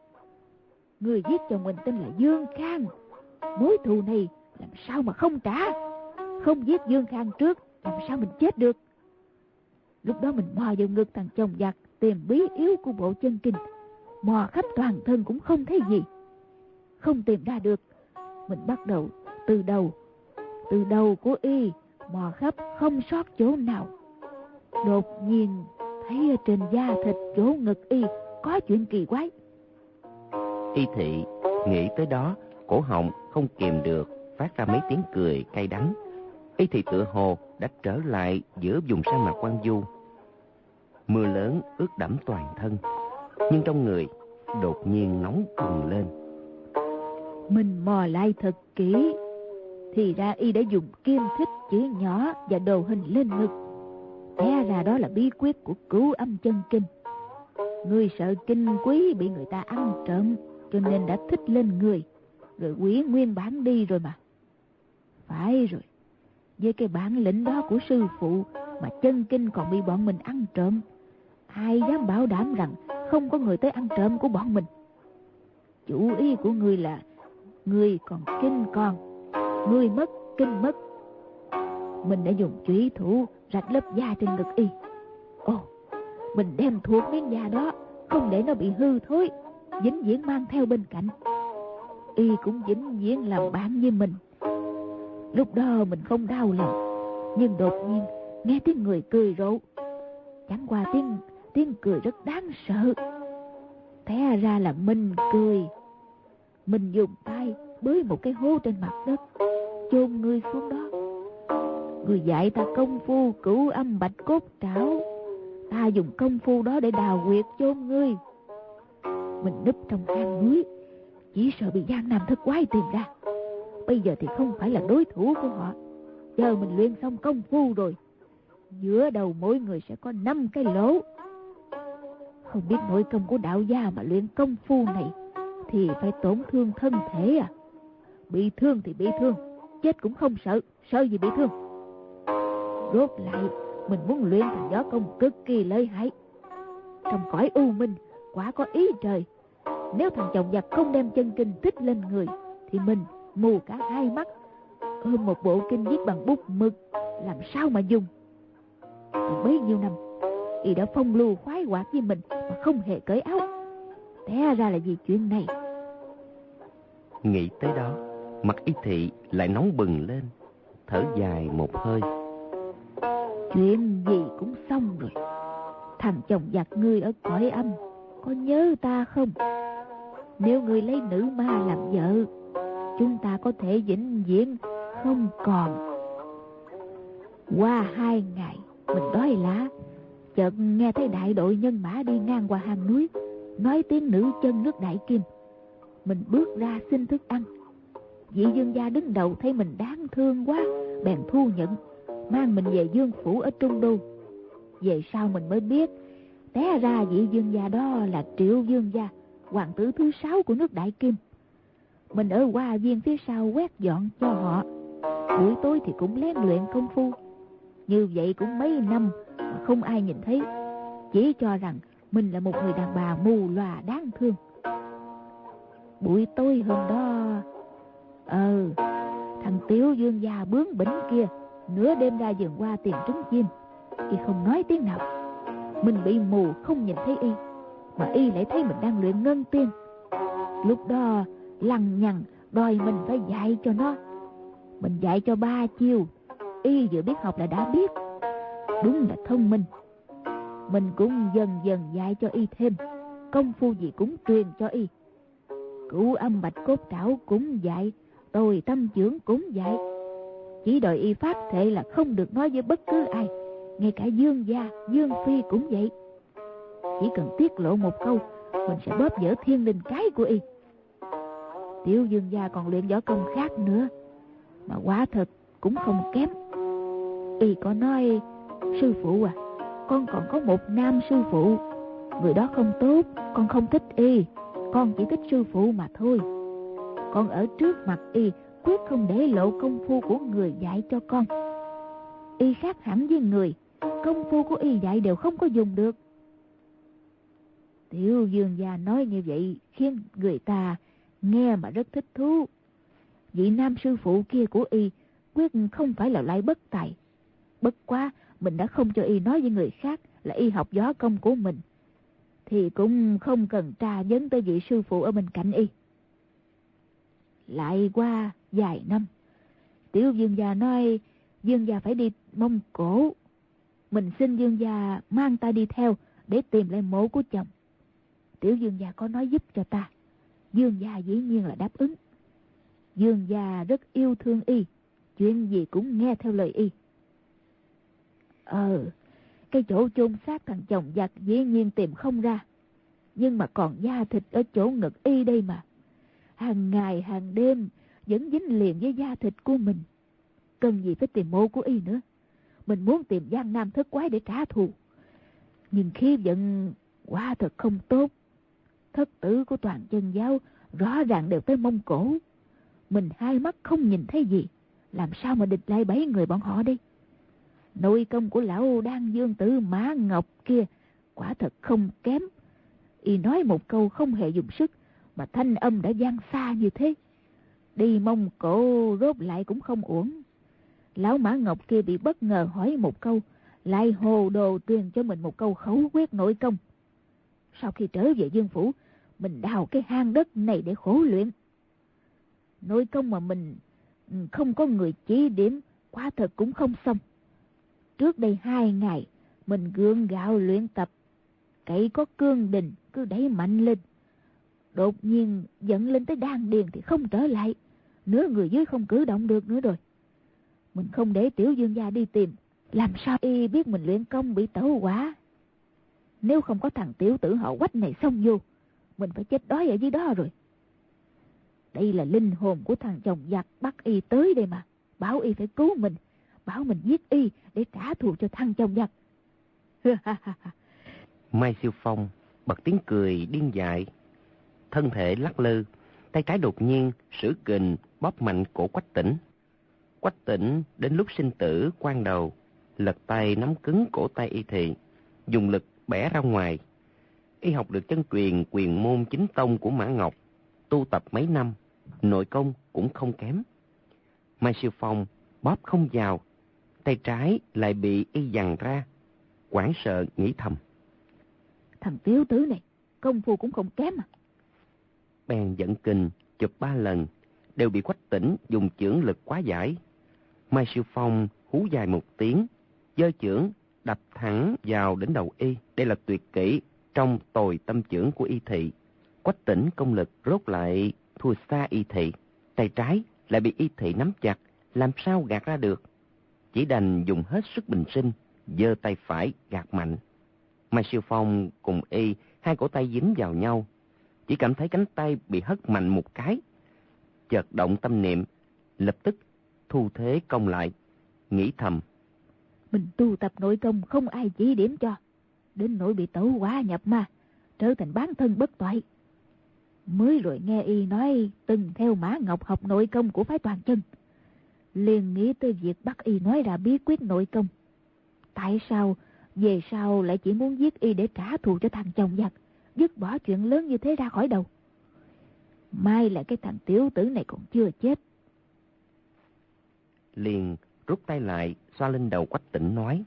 Người giết chồng mình tên là Dương Khang. Mối thù này làm sao mà không trả? Không giết Dương Khang trước làm sao mình chết được? Lúc đó mình mò vào ngực thằng chồng giặc tìm bí yếu của bộ chân kinh. Mò khắp toàn thân cũng không thấy gì. Không tìm ra được, mình bắt đầu từ đầu của y, mò khắp không sót chỗ nào. Đột nhiên thấy ở trên da thịt chỗ ngực y có chuyện kỳ quái. Y Thị nghĩ tới đó, cổ họng không kìm được phát ra mấy tiếng cười cay đắng. Y Thị tựa hồ đã trở lại giữa vùng sa mạc Quan Du. Mưa lớn ướt đẫm toàn thân, nhưng trong người đột nhiên nóng bừng lên. Mình mò lại thật kỹ, thì ra y đã dùng kim thích chữ nhỏ và đồ hình lên ngực. Té ra đó là bí quyết của Cửu Âm chân kinh. Người sợ kinh quý bị người ta ăn trộm, cho nên đã thích lên người, rồi hủy nguyên bản đi rồi mà. Phải rồi, với cái bản lĩnh đó của sư phụ mà chân kinh còn bị bọn mình ăn trộm, ai dám bảo đảm rằng không có người tới ăn trộm của bọn mình? Chủ ý của ngươi là ngươi còn kinh còn, ngươi mất kinh mất. Mình đã dùng chủy thủ rạch lớp da trên ngực y. Ồ, mình đem thuộc miếng da đó, không để nó bị hư thối, vĩnh viễn mang theo bên cạnh. Y cũng vĩnh viễn làm bạn với mình. Lúc đó mình không đau lòng, nhưng đột nhiên nghe tiếng người cười rộ. Chẳng qua tiếng cười rất đáng sợ. Té ra là mình cười. Mình dùng tay bới một cái hố trên mặt đất, chôn ngươi xuống đó. Người dạy ta công phu cửu âm bạch cốt trảo, ta dùng công phu đó để đào huyệt chôn ngươi. Mình núp trong hang núi, chỉ sợ bị Giang Nam Thất Quái tìm ra. Bây giờ thì không phải là đối thủ của họ. Giờ mình luyện xong công phu rồi, giữa đầu mỗi người sẽ có 5 cái lỗ. Không biết nội công của đạo gia mà luyện công phu này thì phải tổn thương thân thể à? Bị thương thì bị thương, chết cũng không sợ, sợ gì bị thương. Rốt lại mình muốn luyện thành võ công cực kỳ lợi hại. Trong cõi u minh quả có ý trời. Nếu thằng chồng giặc không đem chân kinh tích lên người thì mình mù cả hai mắt. Ôm một bộ kinh viết bằng bút mực làm sao mà dùng? Từ bấy nhiêu năm y đã phong lưu khoái hoạt với mình mà không hề cởi áo. Té ra là vì chuyện này. Nghĩ tới đó, mặt Y Thị lại nóng bừng lên, thở dài một hơi. Chuyện gì cũng xong rồi. Thằng chồng giặc ngươi ở cõi âm có nhớ ta không? Nếu ngươi lấy nữ ma làm vợ, chúng ta có thể vĩnh viễn không còn. Qua 2 ngày mình đói lạ, chợt nghe thấy đại đội nhân mã đi ngang qua hang núi, nói tiếng nữ chân nước Đại Kim. Mình bước ra xin thức ăn. Vị dương gia đứng đầu thấy mình đáng thương quá, bèn thu nhận, mang mình về dương phủ ở Trung Đô. Về sau mình mới biết, té ra vị dương gia đó là Triệu Dương gia, hoàng tử thứ 6 của nước Đại Kim. Mình ở Hoa Viên phía sau quét dọn cho họ. Buổi tối thì cũng lén luyện công phu. Như vậy cũng mấy năm mà không ai nhìn thấy, chỉ cho rằng mình là một người đàn bà mù lòa đáng thương. Buổi tối hôm đó, thằng Tiểu Dương gia bướng bỉnh kia nửa đêm ra vườn hoa tìm trứng chim. Y không nói tiếng nào. Mình bị mù không nhìn thấy y, mà y lại thấy mình đang luyện ngân tiên. Lúc đó lằng nhằng đòi mình phải dạy cho nó. Mình dạy cho 3 chiêu, y vừa biết học là đã biết. Đúng là thông minh. Mình cũng dần dần dạy cho y thêm, công phu gì cũng truyền cho y. Cửu âm bạch cốt trảo cũng dạy, Tồi tâm chưởng cũng dạy. Chỉ đòi y phát thệ là không được nói với bất cứ ai, ngay cả Dương gia, Dương phi cũng vậy. Chỉ cần tiết lộ một câu, mình sẽ bóp vỡ thiên linh cái của y. Tiểu Dương gia còn luyện võ công khác nữa, mà quả thật cũng không kém. Y có nói: sư phụ à, con còn có một nam sư phụ, người đó không tốt, con không thích y, con chỉ thích sư phụ mà thôi. Con ở trước mặt y quyết không để lộ công phu của người dạy cho con. Y khác hẳn với người, công phu của y dạy đều không có dùng được. Tiểu Dương gia nói như vậy khiến người ta nghe mà rất thích thú. Vị nam sư phụ kia của y quyết không phải là loại bất tài. Bất quá mình đã không cho y nói với người khác là y học võ công của mình, thì cũng không cần tra vấn tới vị sư phụ ở bên cạnh y. Lại qua vài năm, Tiểu Dương gia nói Dương gia phải đi Mông Cổ. Mình xin Dương gia mang ta đi theo để tìm lại mộ của chồng. Tiểu Dương gia có nói giúp cho ta, Dương gia dĩ nhiên là đáp ứng. Dương gia rất yêu thương y, chuyện gì cũng nghe theo lời y. Cái chỗ chôn xác thằng chồng giặc dĩ nhiên tìm không ra, nhưng mà còn da thịt ở chỗ ngực y đây mà. Hàng ngày hàng đêm vẫn dính liền với da thịt của mình, cần gì phải tìm mộ của y nữa. Mình muốn tìm Giang Nam Thất Quái để trả thù, nhưng khí vận quả thật không tốt. Thất tử của toàn chân giáo rõ ràng đều tới Mông Cổ. Mình hai mắt không nhìn thấy gì, làm sao mà địch lại 7 người bọn họ đi. Nội công của lão Đan Dương Tử Mã Ngọc kia quả thật không kém. Y nói một câu không hề dùng sức mà thanh âm đã vang xa như thế. Đi Mông Cổ rốt lại cũng không uổng. Lão Mã Ngọc kia bị bất ngờ hỏi một câu, lại hồ đồ truyền cho mình một câu khẩu quyết nội công. Sau khi trở về Dương phủ, mình đào cái hang đất này để khổ luyện. Nội công mà mình không có người chỉ điểm, quả thật cũng không xong. Trước đây 2 ngày, mình gượng gạo luyện tập, cậy có cương đình cứ đẩy mạnh lên. Đột nhiên dẫn lên tới đan điền thì không trở lại, nửa người dưới không cử động được nữa rồi. Mình không để Tiểu Dương gia đi tìm, làm sao y biết mình luyện công bị tẩu hỏa. Nếu không có thằng tiểu tử họ Quách này xông vô, mình phải chết đói ở dưới đó rồi. Đây là linh hồn của thằng chồng giặc bắt y tới đây mà, bảo y phải cứu mình, bảo mình giết y để trả thù cho thằng chồng giặc. Mai Siêu Phong bật tiếng cười điên dại, thân thể lắc lư, tay trái đột nhiên sử kình bóp mạnh cổ Quách Tĩnh. Quách Tĩnh đến lúc sinh tử quan đầu, lật tay nắm cứng cổ tay y thị, dùng lực bẻ ra ngoài. Y học được chân truyền quyền môn chính tông của Mã Ngọc, tu tập mấy năm, nội công cũng không kém. Mai Siêu Phong bóp không vào, tay trái lại bị y giằng ra, hoảng sợ nghĩ thầm: Thằng tiểu tử này công phu cũng không kém à. Bèn dẫn kình chụp 3 lần, đều bị Quách Tĩnh dùng chưởng lực quá giải. Mai Siêu Phong hú dài một tiếng, giơ chưởng đập thẳng vào đỉnh đầu y. Đây là tuyệt kỹ trong Tồi Tâm Chưởng của y thị. Quách Tĩnh công lực rốt lại thua xa y thị, tay trái lại bị y thị nắm chặt, làm sao gạt ra được. Chỉ đành dùng hết sức bình sinh, giơ tay phải gạt mạnh. Mai Siêu Phong cùng y, 2 cổ tay dính vào nhau, chỉ cảm thấy cánh tay bị hất mạnh một cái. Chợt động tâm niệm, lập tức thu thế công lại, nghĩ thầm: Mình tu tập nội công không ai chỉ điểm cho, đến nỗi bị tẩu hỏa nhập ma, trở thành bán thân bất toại. Mới rồi nghe y nói từng theo Mã Ngọc học nội công của phái Toàn Chân, liền nghĩ tới việc bắt y nói ra bí quyết nội công. Tại sao về sau lại chỉ muốn giết y để trả thù cho thằng chồng giặc, dứt bỏ chuyện lớn như thế ra khỏi đầu. May là cái thằng tiểu tử này còn chưa chết. Liền rút tay lại, xoa lên đầu Quách Tĩnh nói: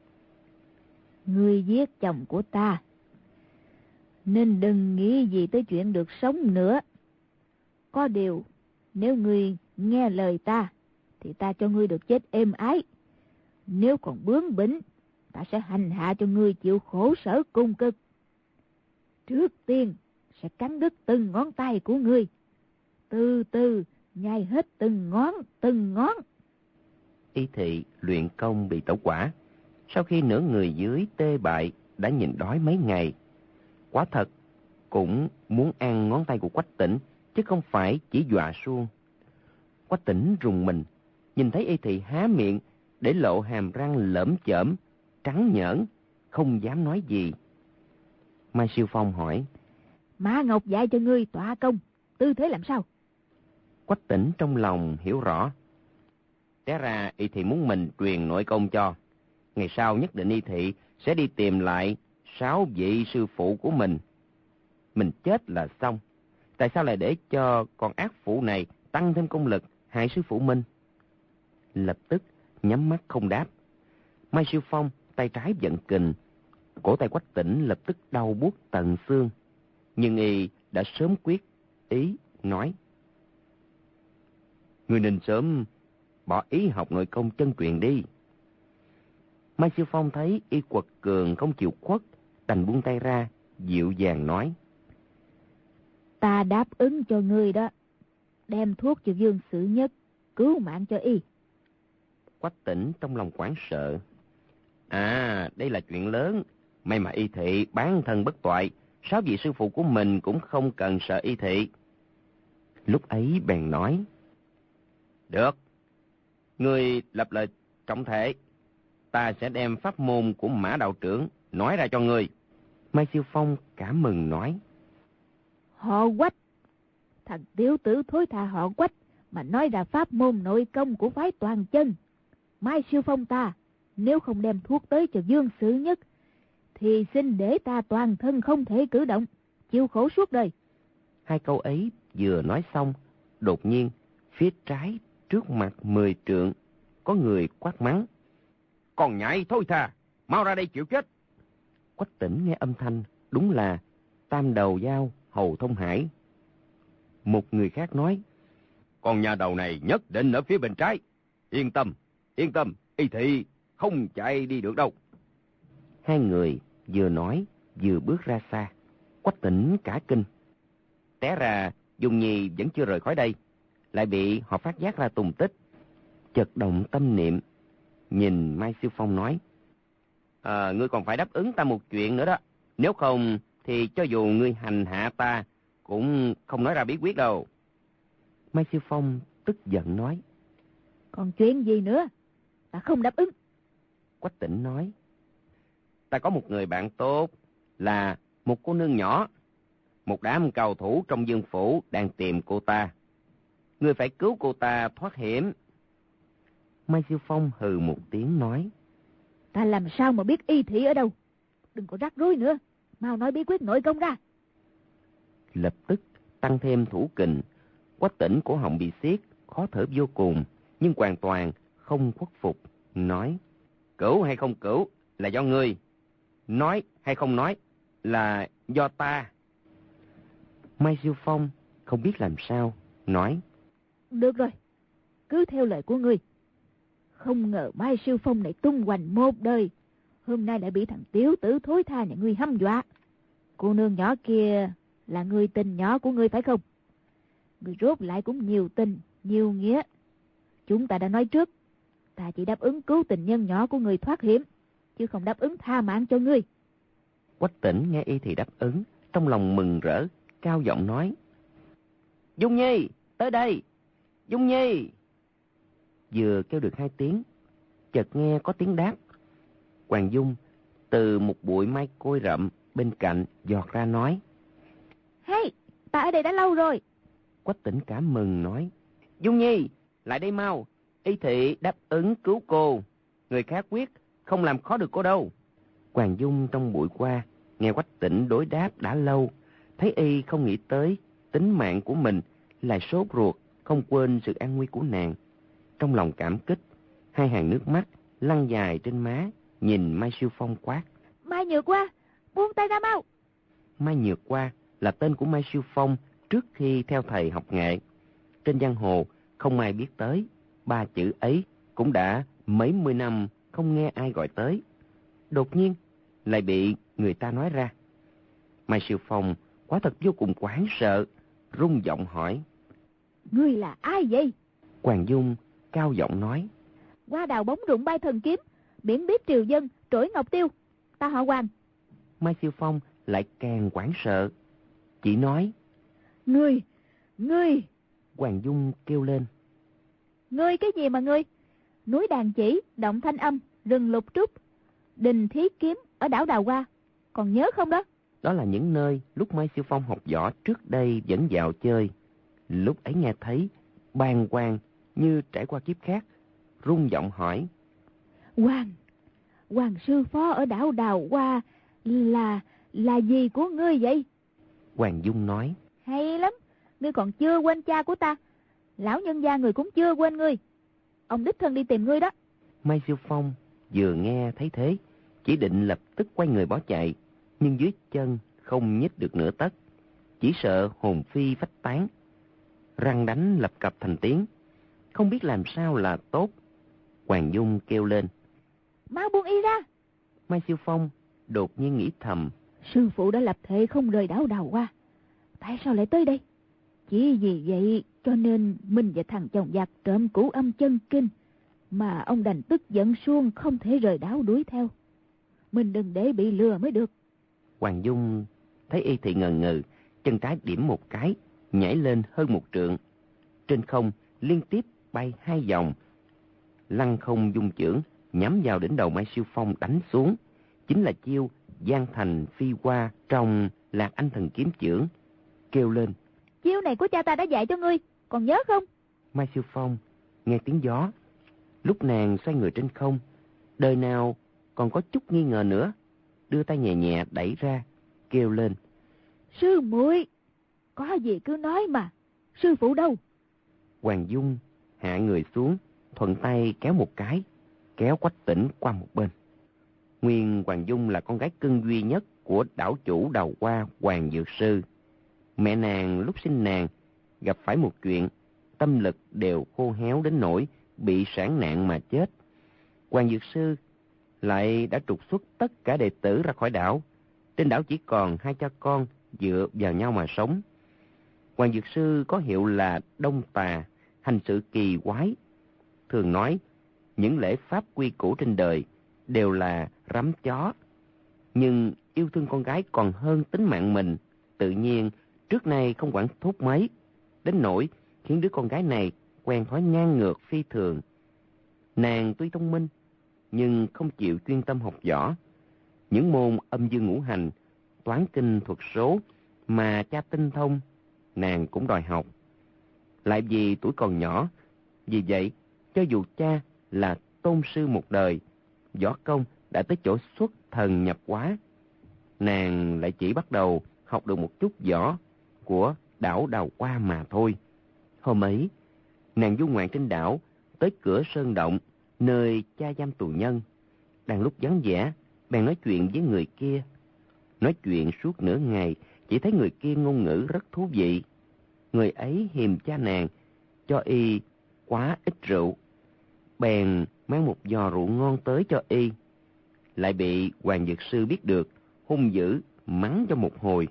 Ngươi giết chồng của ta, nên đừng nghĩ gì tới chuyện được sống nữa. Có điều, nếu ngươi nghe lời ta, thì ta cho ngươi được chết êm ái. Nếu còn bướng bỉnh, ta sẽ hành hạ cho ngươi chịu khổ sở cung cực. Trước tiên, sẽ cắn đứt từng ngón tay của ngươi, từ từ nhai hết từng ngón. Y thị luyện công bị tẩu hỏa, sau khi nửa người dưới tê bại, đã nhịn đói mấy ngày. Quả thật cũng muốn ăn ngón tay của Quách Tĩnh, chứ không phải chỉ dọa suông. Quách Tĩnh rùng mình, nhìn thấy y thị há miệng để lộ hàm răng lởm chởm trắng nhởn, không dám nói gì. Mai Siêu Phong hỏi: Mã Ngọc dạy cho ngươi tọa công, tư thế làm sao? Quách Tĩnh trong lòng hiểu rõ, té ra y thị muốn mình truyền nội công cho. Ngày sau nhất định y thị sẽ đi tìm lại 6 vị sư phụ của mình. Mình chết là xong, tại sao lại để cho con ác phụ này tăng thêm công lực hại sư phụ mình? Lập tức nhắm mắt không đáp. Mai Siêu Phong tay trái vận kình, cổ tay Quách Tĩnh lập tức đau buốt tận xương, nhưng y đã sớm quyết ý nói: Ngươi nên sớm bỏ ý học nội công chân truyền đi. Mai Siêu Phong thấy y quật cường không chịu khuất, đành buông tay ra, dịu dàng nói: Ta đáp ứng cho ngươi đó, đem thuốc cho Dương Sử Nhất, cứu mạng cho y. Quách Tĩnh trong lòng hoảng sợ. Đây là chuyện lớn. May mà y thị bán thân bất toại, 6 vị sư phụ của mình cũng không cần sợ y thị. Lúc ấy bèn nói: Được, ngươi lập lời trọng thể, ta sẽ đem pháp môn của Mã đạo trưởng nói ra cho ngươi. Mai Siêu Phong cảm mừng nói: Họ Quách, thằng tiểu tử thối tha họ Quách mà nói ra pháp môn nội công của phái Toàn Chân. Mai Siêu Phong ta, nếu không đem thuốc tới cho Dương Sự Nhất, thì xin để ta toàn thân không thể cử động, chịu khổ suốt đời. Hai câu ấy vừa nói xong, đột nhiên, phía trái trước mặt 10 trượng, có người quát mắng. Còn nhảy thôi thà, mau ra đây chịu chết. Quách Tỉnh nghe âm thanh, đúng là Tam Đầu Dao Hầu Thông Hải. Một người khác nói. Con nhà đầu này nhất định ở phía bên trái. Yên tâm, y thị không chạy đi được đâu. Hai người vừa nói vừa bước ra xa. Quách Tỉnh cả kinh. Té ra Dung Nhi vẫn chưa rời khỏi đây, lại bị họ phát giác ra tung tích. Chợt động tâm niệm, nhìn Mai Siêu Phong nói. Ngươi còn phải đáp ứng ta một chuyện nữa đó. Nếu không thì cho dù ngươi hành hạ ta cũng không nói ra bí quyết đâu. Mai Siêu Phong tức giận nói. Còn chuyện gì nữa? Ta không đáp ứng. Quách Tỉnh nói. Ta có một người bạn tốt, là một cô nương nhỏ. Một đám cao thủ trong Dương phủ đang tìm cô ta. Ngươi phải cứu cô ta thoát hiểm. Mai Siêu Phong hừ một tiếng nói. Ta làm sao mà biết y thị ở đâu? Đừng có rắc rối nữa, mau nói bí quyết nội công ra. Lập tức tăng thêm thủ kình. Quách Tỉnh cổ họng bị xiết, khó thở vô cùng, nhưng hoàn toàn không khuất phục, nói. Cửu hay không cửu là do ngươi, nói hay không nói là do ta. Mai Siêu Phong không biết làm sao, nói. Được rồi, cứ theo lời của ngươi. Không ngờ Mai Siêu Phong này tung hoành một đời, hôm nay lại bị thằng tiểu tử thối tha nhà ngươi hăm dọa. Cô nương nhỏ kia là người tình nhỏ của ngươi phải không? Ngươi rốt lại cũng nhiều tình, nhiều nghĩa. Chúng ta đã nói trước, ta chỉ đáp ứng cứu tình nhân nhỏ của ngươi thoát hiểm, chứ không đáp ứng tha mạng cho ngươi. Quách Tỉnh nghe y thì đáp ứng, trong lòng mừng rỡ, cao giọng nói. Dung Nhi, tới đây! Dung Nhi! Vừa kêu được 2 tiếng, chợt nghe có tiếng đáp. Hoàng Dung từ một bụi mai côi rậm bên cạnh giọt ra nói. Hey, ta ở đây đã lâu rồi. Quách Tỉnh cảm mừng nói. Dung Nhi, lại đây mau, y thị đáp ứng cứu cô. Người khác quyết không làm khó được cô đâu. Hoàng Dung trong bụi qua, nghe Quách Tỉnh đối đáp đã lâu, thấy y không nghĩ tới tính mạng của mình, lại sốt ruột, không quên sự an nguy của nàng. Trong lòng cảm kích, 2 hàng nước mắt lăn dài trên má, nhìn Mai Siêu Phong quát. Mai Nhược Qua, buông tay ra mau. Mai Nhược Qua là tên của Mai Siêu Phong trước khi theo thầy học nghệ. Trên giang hồ không ai biết tới, 3 chữ ấy cũng đã mấy mươi năm không nghe ai gọi tới. Đột nhiên lại bị người ta nói ra. Mai Siêu Phong quả thật vô cùng hoảng sợ, rung giọng hỏi. Ngươi là ai vậy? Hoàng Dung cao giọng nói. Qua đào bóng rụng bay thần kiếm, biển biết triều dân, trỗi ngọc tiêu. Ta họ Hoàng. Mai Siêu Phong lại càng hoảng sợ, chỉ nói. Ngươi! Hoàng Dung kêu lên. Ngươi cái gì mà ngươi? Núi Đàn Chỉ, Động Thanh Âm, rừng Lục Trúc, đình Thí Kiếm ở đảo Đào Hoa, còn nhớ không đó? Đó là những nơi lúc Mai Siêu Phong học võ trước đây vẫn vào chơi. Lúc ấy nghe thấy, bàng hoàng như trải qua kiếp khác, rung giọng hỏi. Hoàng sư phó ở đảo Đào Hoa là gì của ngươi vậy? Hoàng Dung nói. Hay lắm, ngươi còn chưa quên cha của ta. Lão nhân gia người cũng chưa quên ngươi. Ông đích thân đi tìm ngươi đó. Mai Siêu Phong vừa nghe thấy thế, chỉ định lập tức quay người bỏ chạy, nhưng dưới chân không nhích được nửa tấc, chỉ sợ hồn phi phách tán. Răng đánh lập cập thành tiếng, không biết làm sao là tốt. Hoàng Dung kêu lên. Mau buông y ra! Mai Siêu Phong đột nhiên nghĩ thầm. Sư phụ đã lập thệ không rời đảo Đào Hoa, tại sao lại tới đây? Chỉ vì vậy cho nên mình và thằng chồng giặc trộm Cửu Âm Chân Kinh, mà ông đành tức giận suông không thể rời đảo đuổi theo. Mình đừng để bị lừa mới được. Hoàng Dung thấy y thì ngần ngừ, chân trái điểm một cái, nhảy lên hơn 1 trượng. Trên không liên tiếp bay 2 vòng, lăng không dung chưởng nhắm vào đỉnh đầu Mai Siêu Phong đánh xuống. Chính là chiêu Giang Thành Phi Hoa trong Lạc Anh Thần Kiếm Chưởng. Kêu lên. Chiêu này của cha ta đã dạy cho ngươi, còn nhớ không? Mai Siêu Phong nghe tiếng gió. Lúc nàng xoay người trên không, đời nào còn có chút nghi ngờ nữa, đưa tay nhẹ nhẹ đẩy ra, kêu lên: Sư muội, có gì cứ nói mà, sư phụ đâu? Hoàng Dung hạ người xuống, thuận tay kéo một cái, kéo Quách Tĩnh qua một bên. Nguyên Hoàng Dung là con gái cưng duy nhất của đảo chủ Đào Hoa Hoàng Dược Sư. Mẹ nàng lúc sinh nàng gặp phải một chuyện, tâm lực đều khô héo đến nỗi bị sản nạn mà chết. Hoàng Dược Sư lại đã trục xuất tất cả đệ tử ra khỏi đảo. Trên đảo chỉ còn hai cha con dựa vào nhau mà sống. Hoàng Dược Sư có hiệu là Đông Tà, hành sự kỳ quái. Thường nói, những lễ pháp quy củ trên đời đều là rắm chó. Nhưng yêu thương con gái còn hơn tính mạng mình, tự nhiên trước nay không quản thúc mấy, đến nỗi khiến đứa con gái này quen thói ngang ngược phi thường. Nàng tuy thông minh, nhưng không chịu chuyên tâm học võ. Những môn âm dương ngũ hành, toán kinh thuật số mà cha tinh thông, nàng cũng đòi học. Lại vì tuổi còn nhỏ, vì vậy cho dù cha là tôn sư một đời, võ công đã tới chỗ xuất thần nhập hóa, nàng lại chỉ bắt đầu học được một chút võ của đảo Đào Hoa mà thôi. Hôm ấy, nàng du ngoạn trên đảo, tới cửa sơn động, nơi cha giam tù nhân. Đang lúc vắng vẻ, bèn nói chuyện với người kia. Nói chuyện suốt nửa ngày, chỉ thấy người kia ngôn ngữ rất thú vị. Người ấy hiềm cha nàng, cho y quá ít rượu. Bèn mang một giò rượu ngon tới cho y. Lại bị Hoàng Dược Sư biết được, hung dữ, mắng cho một hồi.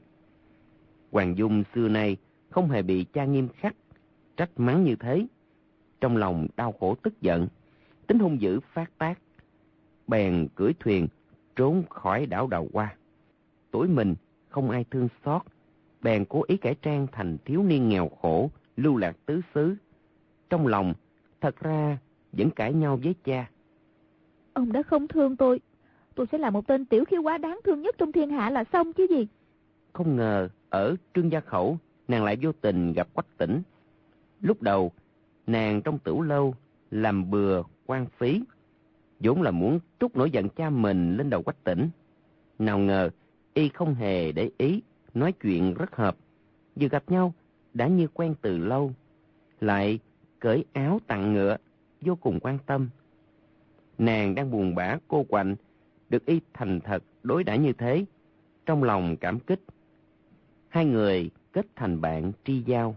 Hoàng Dung xưa nay không hề bị cha nghiêm khắc, trách mắng như thế. Trong lòng đau khổ tức giận, tính hung dữ phát tác. Bèn cưỡi thuyền trốn khỏi đảo Đào Hoa. Tuổi mình không ai thương xót, bèn cố ý cải trang thành thiếu niên nghèo khổ, lưu lạc tứ xứ. Trong lòng thật ra vẫn cãi nhau với cha. Ông đã không thương tôi sẽ là một tên tiểu khiêu quá đáng thương nhất trong thiên hạ là xong chứ gì. Không ngờ ở Trương Gia Khẩu, nàng lại vô tình gặp Quách Tĩnh. Lúc đầu nàng trong tửu lâu làm bừa quan phí, vốn là muốn trút nổi giận cha mình lên đầu Quách Tĩnh. Nào ngờ y không hề để ý, nói chuyện rất hợp. Vừa gặp nhau đã như quen từ lâu, lại cởi áo tặng ngựa, vô cùng quan tâm. Nàng đang buồn bã cô quạnh, được y thành thật đối đãi như thế, trong lòng cảm kích. Hai người kết thành bạn tri giao.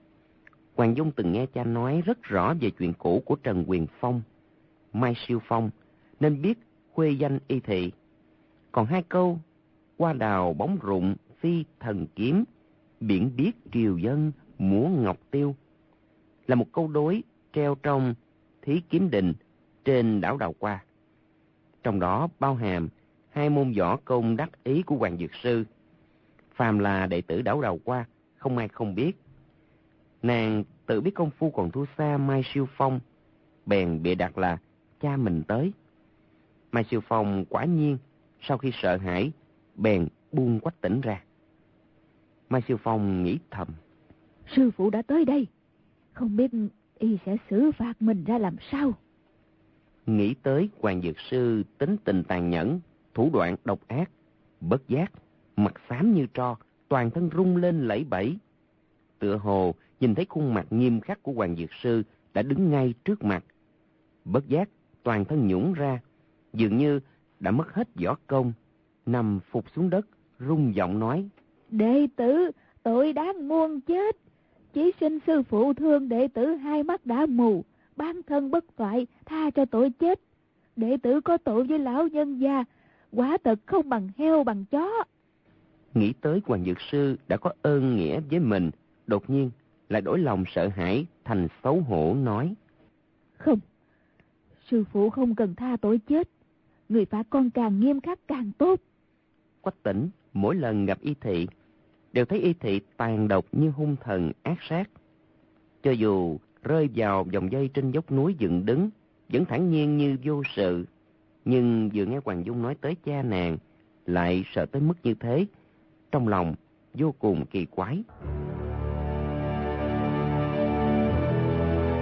Hoàng Dung từng nghe cha nói rất rõ về chuyện cũ của Trần Quyền Phong, Mai Siêu Phong, nên biết khuê danh y thị. Còn hai câu hoa đào bóng rụng phi thần kiếm, biển biếc triều dân múa ngọc tiêu, là một câu đối treo trong Thí Kiếm Đình trên đảo Đào Hoa. Trong đó bao hàm hai môn võ công đắc ý của Hoàng Dược Sư. Phàm là đệ tử đảo Đào Hoa, không ai không biết. Nàng tự biết công phu còn thua xa Mai Siêu Phong, bèn bịa đặt là cha mình tới. Mai Siêu Phong quả nhiên sau khi sợ hãi, bèn buông Quách Tĩnh ra. Mai Siêu Phong nghĩ thầm: Sư phụ đã tới đây, không biết y sẽ xử phạt mình ra làm sao. Nghĩ tới Hoàng Dược Sư tính tình tàn nhẫn, thủ đoạn độc ác, bất giác mặt xám như tro, toàn thân rung lên lẩy bẩy. Tựa hồ nhìn thấy khuôn mặt nghiêm khắc của Hoàng Dược Sư đã đứng ngay trước mặt. Bất giác toàn thân nhũn ra, dường như đã mất hết võ công, nằm phục xuống đất, rung giọng nói: Đệ tử tội đáng muôn chết, chỉ xin sư phụ thương đệ tử hai mắt đã mù, bán thân bất toại, tha cho tội chết. Đệ tử có tội với lão nhân gia, quả thật không bằng heo bằng chó. Nghĩ tới Hoàng Dược Sư đã có ơn nghĩa với mình, đột nhiên lại đổi lòng sợ hãi thành xấu hổ nói: Không, sư phụ không cần tha tội chết, người phạt con càng nghiêm khắc càng tốt. Quách Tĩnh mỗi lần gặp y thị đều thấy y thị tàn độc như hung thần ác sát. Cho dù rơi vào vòng dây trên dốc núi dựng đứng, vẫn thản nhiên như vô sự. Nhưng vừa nghe Hoàng Dung nói tới cha nàng, lại sợ tới mức như thế, trong lòng vô cùng kỳ quái.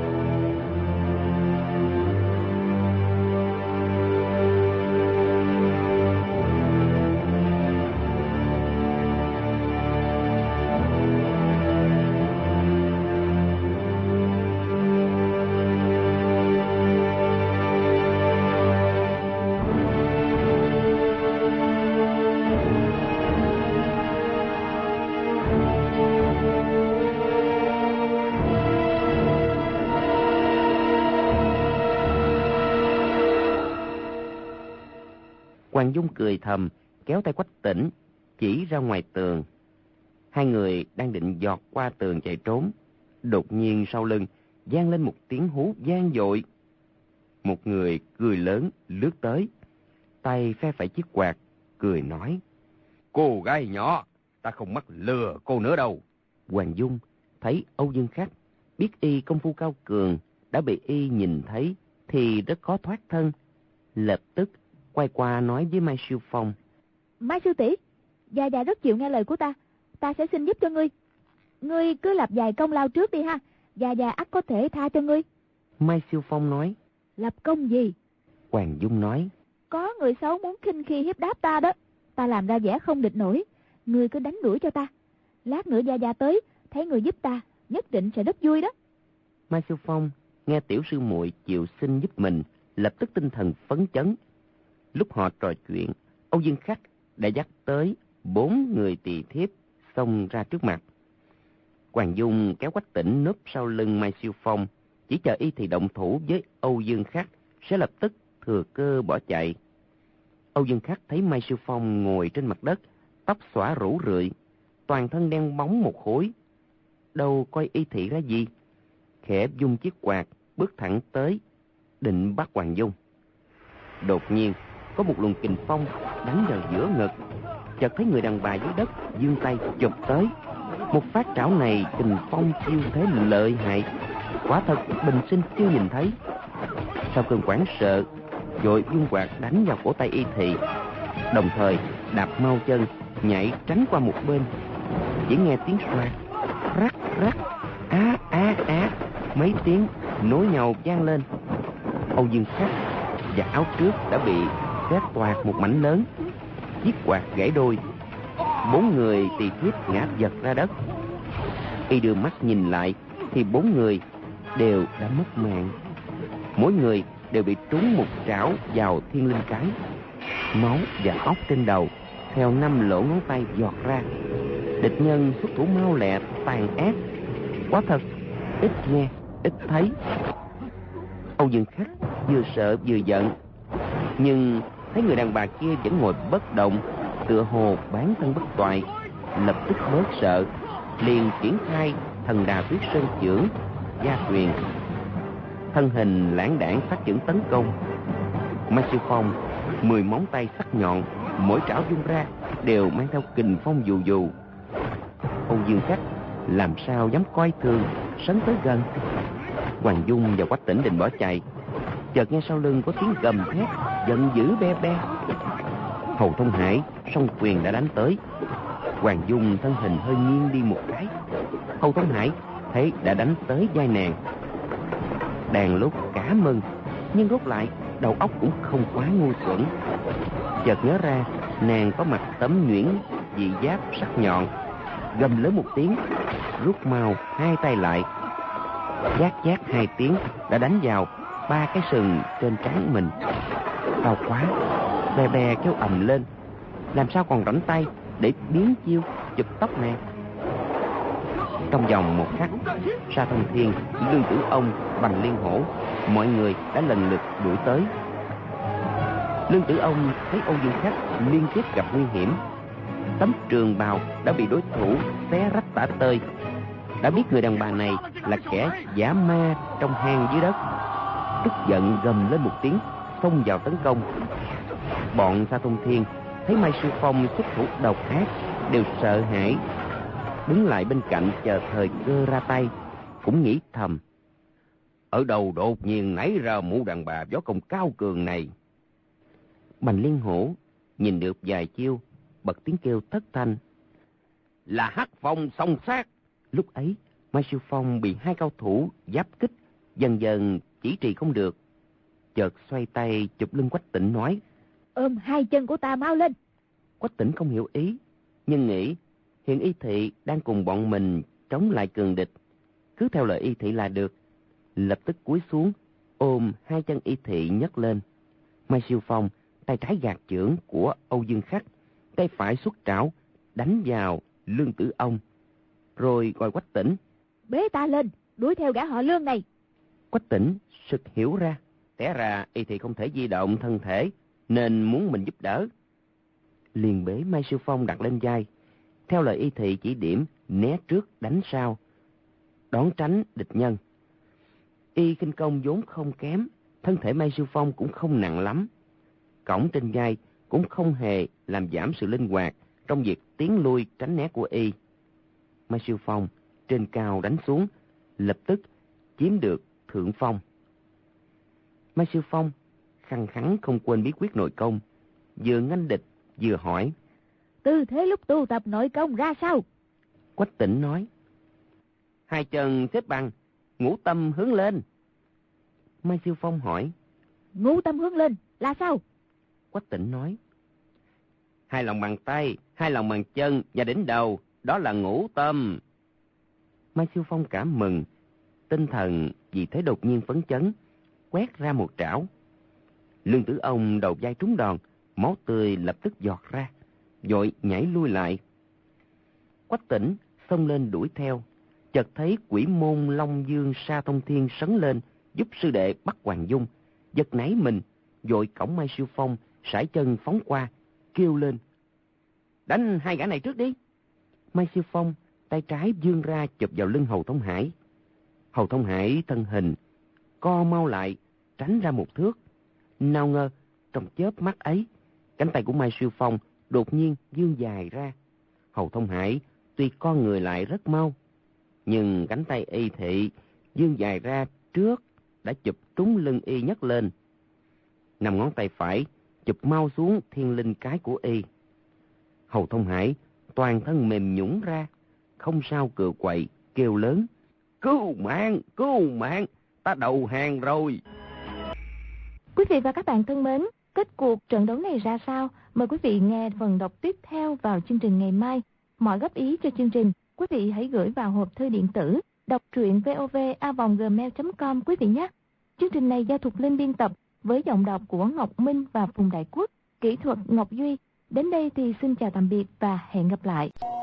Hoàng Dung cười thầm, kéo tay Quách Tĩnh, chỉ ra ngoài tường. Hai người đang định giọt qua tường chạy trốn. Đột nhiên sau lưng vang lên một tiếng hú vang dội. Một người cười lớn lướt tới, tay phe phẩy chiếc quạt, cười nói: "Cô gái nhỏ, ta không mắc lừa cô nữa đâu." Hoàng Dung thấy Âu Dương Khắc biết y công phu cao cường, đã bị y nhìn thấy thì rất khó thoát thân. Lập tức quay qua nói với Mai Siêu Phong: "Mai sư tỷ, Già rất chịu nghe lời của ta, ta sẽ xin giúp cho ngươi. Ngươi cứ lập vài công lao trước đi ha, Già ắt có thể tha cho ngươi." Mai Siêu Phong nói: "Lập công gì?" Hoàng Dung nói: "Có người xấu muốn khinh khi hiếp đáp ta đó, ta làm ra vẻ không địch nổi, ngươi cứ đánh đuổi cho ta. Lát nữa Già tới, thấy người giúp ta, nhất định sẽ rất vui đó." Mai Siêu Phong nghe tiểu sư muội chịu xin giúp mình, lập tức tinh thần phấn chấn. Lúc họ trò chuyện, Âu Dương Khắc đã dắt tới 4 người tỳ thiếp xông ra trước mặt. Hoàng Dung kéo Quách Tĩnh núp sau lưng Mai Siêu Phong, chỉ chờ y thì động thủ với Âu Dương Khắc, sẽ lập tức thừa cơ bỏ chạy. Âu Dương Khắc thấy Mai Siêu Phong ngồi trên mặt đất, tóc xõa rủ rượi, toàn thân đen bóng một khối, đâu coi y thị ra gì, khẽ vung chiếc quạt bước thẳng tới, định bắt Hoàng Dung. Đột nhiên có một luồng kình phong đánh vào giữa ngực, chợt thấy người đàn bà dưới đất giương tay chụp tới. Một phát trảo này kình phong chiêu thế lợi hại, quả thật bình sinh chưa nhìn thấy. Sau cơn hoảng sợ, vội vung quạt đánh vào cổ tay y thị, đồng thời đạp mau chân nhảy tránh qua một bên. Chỉ nghe tiếng xoạt, rắc rắc, á á á, mấy tiếng nối nhau vang lên. Âu Dương Khắc và áo trước đã bị xé toạc một mảnh lớn, chiếc quạt gãy đôi. 4 người tỳ thiếp ngã vật ra đất. Y đưa mắt nhìn lại thì 4 người đều đã mất mạng. Mỗi người đều bị trúng một trảo vào thiên linh cái. Máu và óc trên đầu theo 5 lỗ ngón tay giọt ra. Địch nhân xuất thủ mau lẹ tàn ác, quả thật ít nghe ít thấy. Âu Dương Khắc vừa sợ vừa giận, nhưng thấy người đàn bà kia vẫn ngồi bất động, tựa hồ bán thân bất toại, lập tức bớt sợ, liền triển khai thần đà tuyết sơn chưởng gia truyền, thân hình lãng đãng phát chưởng tấn công. Mai Siêu Phong 10 móng tay sắc nhọn, mỗi trảo vung ra đều mang theo kình phong dù dù. Âu Dương Khắc làm sao dám coi thường, sấn tới gần. Hoàng Dung và Quách Tĩnh định bỏ chạy, chợt nghe sau lưng có tiếng gầm thét giận dữ be be. Hầu Thông Hải song quyền đã đánh tới. Hoàng Dung thân hình hơi nghiêng đi một cái. Hầu Thông Hải thấy đã đánh tới vai nàng, đàn lúc cả mừng, nhưng rốt lại đầu óc cũng không quá ngu xuẩn. Chợt nhớ ra nàng có mặt tấm nhuyễn dị giáp sắc nhọn, gầm lớn một tiếng, rút mau 2 tay lại, chát chát 2 tiếng đã đánh vào 3 cái sừng trên trán mình. Đau quá, be be kêu ầm lên, làm sao còn rảnh tay để biến chiêu chụp tóc nàng. Trong vòng một khắc, Sa Thông Thiên, Lương Tử Ông, Bành Liên Hổ, mọi người đã lần lượt đuổi tới. Lương Tử Ông thấy Âu Dương Khắc liên tiếp gặp nguy hiểm, tấm trường bào đã bị đối thủ xé rách tả tơi, đã biết người đàn bà này là kẻ giả ma trong hang dưới đất, tức giận gầm lên một tiếng, xông vào tấn công. Bọn Sa Thông Thiên thấy Mai Siêu Phong xuất thủ độc ác, đều sợ hãi, đứng lại bên cạnh chờ thời cơ ra tay, cũng nghĩ thầm: ở đâu đột nhiên nảy ra mụ đàn bà võ công cao cường này. Bành Liên Hổ nhìn được vài chiêu, bật tiếng kêu thất thanh: là Hắc Phong song sát. Lúc ấy Mai Siêu Phong bị 2 cao thủ giáp kích, dần dần chỉ trì không được, chợt xoay tay chụp lưng Quách Tĩnh nói: ôm 2 chân của ta mau lên. Quách Tĩnh không hiểu ý, nhưng nghĩ hiện y thị đang cùng bọn mình chống lại cường địch, cứ theo lời y thị là được, lập tức cúi xuống ôm 2 chân y thị nhấc lên. Mai Siêu Phong tay trái gạt chưởng của Âu Dương Khắc, tay phải xuất trảo đánh vào Lương Tử Ông, rồi gọi Quách Tĩnh: bế ta lên, đuổi theo gã họ Lương này. Quách Tĩnh sực hiểu ra, té ra y thị không thể di động thân thể, nên muốn mình giúp đỡ. Liền bế Mai Siêu Phong đặt lên vai, theo lời y thị chỉ điểm, né trước đánh sau, đón tránh địch nhân. Y khinh công vốn không kém, thân thể Mai Siêu Phong cũng không nặng lắm. Cõng trên vai cũng không hề làm giảm sự linh hoạt trong việc tiến lui tránh né của Y. Mai Siêu Phong trên cao đánh xuống, lập tức chiếm được thượng phong. Mai Siêu Phong khăng khăng không quên bí quyết nội công, vừa nghênh địch vừa hỏi: tư thế lúc tu tập nội công ra sao? Quách Tĩnh nói: hai chân xếp bằng, ngũ tâm hướng lên. Mai Siêu Phong hỏi: ngũ tâm hướng lên là sao? Quách Tĩnh nói: hai lòng bàn tay, hai lòng bàn chân và đỉnh đầu, đó là ngũ tâm. Mai Siêu Phong cảm mừng, tinh thần vì thế đột nhiên phấn chấn, quét ra một trảo. Lương Tử Ông đầu vai trúng đòn, máu tươi lập tức giọt ra, vội nhảy lui lại. Quách Tĩnh xông lên đuổi theo, chợt thấy Quỷ Môn Long Dương Sa Thông Thiên sấn lên giúp sư đệ bắt Hoàng Dung, giật nảy mình, vội cõng Mai Siêu Phong sải chân phóng qua, kêu lên: đánh hai gã này trước đi. Mai Siêu Phong tay trái vươn ra chụp vào lưng Hầu Thông Hải. Hầu Thông Hải thân hình co mau lại, tránh ra một thước. Nào ngờ trong chớp mắt ấy, cánh tay của Mai Siêu Phong đột nhiên vươn dài ra. Hầu Thông Hải tuy con người lại rất mau, nhưng cánh tay y thị vươn dài ra trước đã chụp trúng lưng y nhấc lên. Nằm ngón tay phải chụp mau xuống thiên linh cái của y. Hầu Thông Hải toàn thân mềm nhũn ra, không sao cựa quậy, kêu lớn: cứu mạng, ta đầu hàng rồi. Quý vị và các bạn thân mến, kết cuộc trận đấu này ra sao? Mời quý vị nghe phần đọc tiếp theo vào chương trình ngày mai. Mọi góp ý cho chương trình, quý vị hãy gửi vào hộp thư điện tử đọc truyện vov@gmail.com quý vị nhé. Chương trình này do Thục Linh biên tập với giọng đọc của Ngọc Minh và Phùng Đại Quốc, kỹ thuật Ngọc Duy. Đến đây thì xin chào tạm biệt và hẹn gặp lại.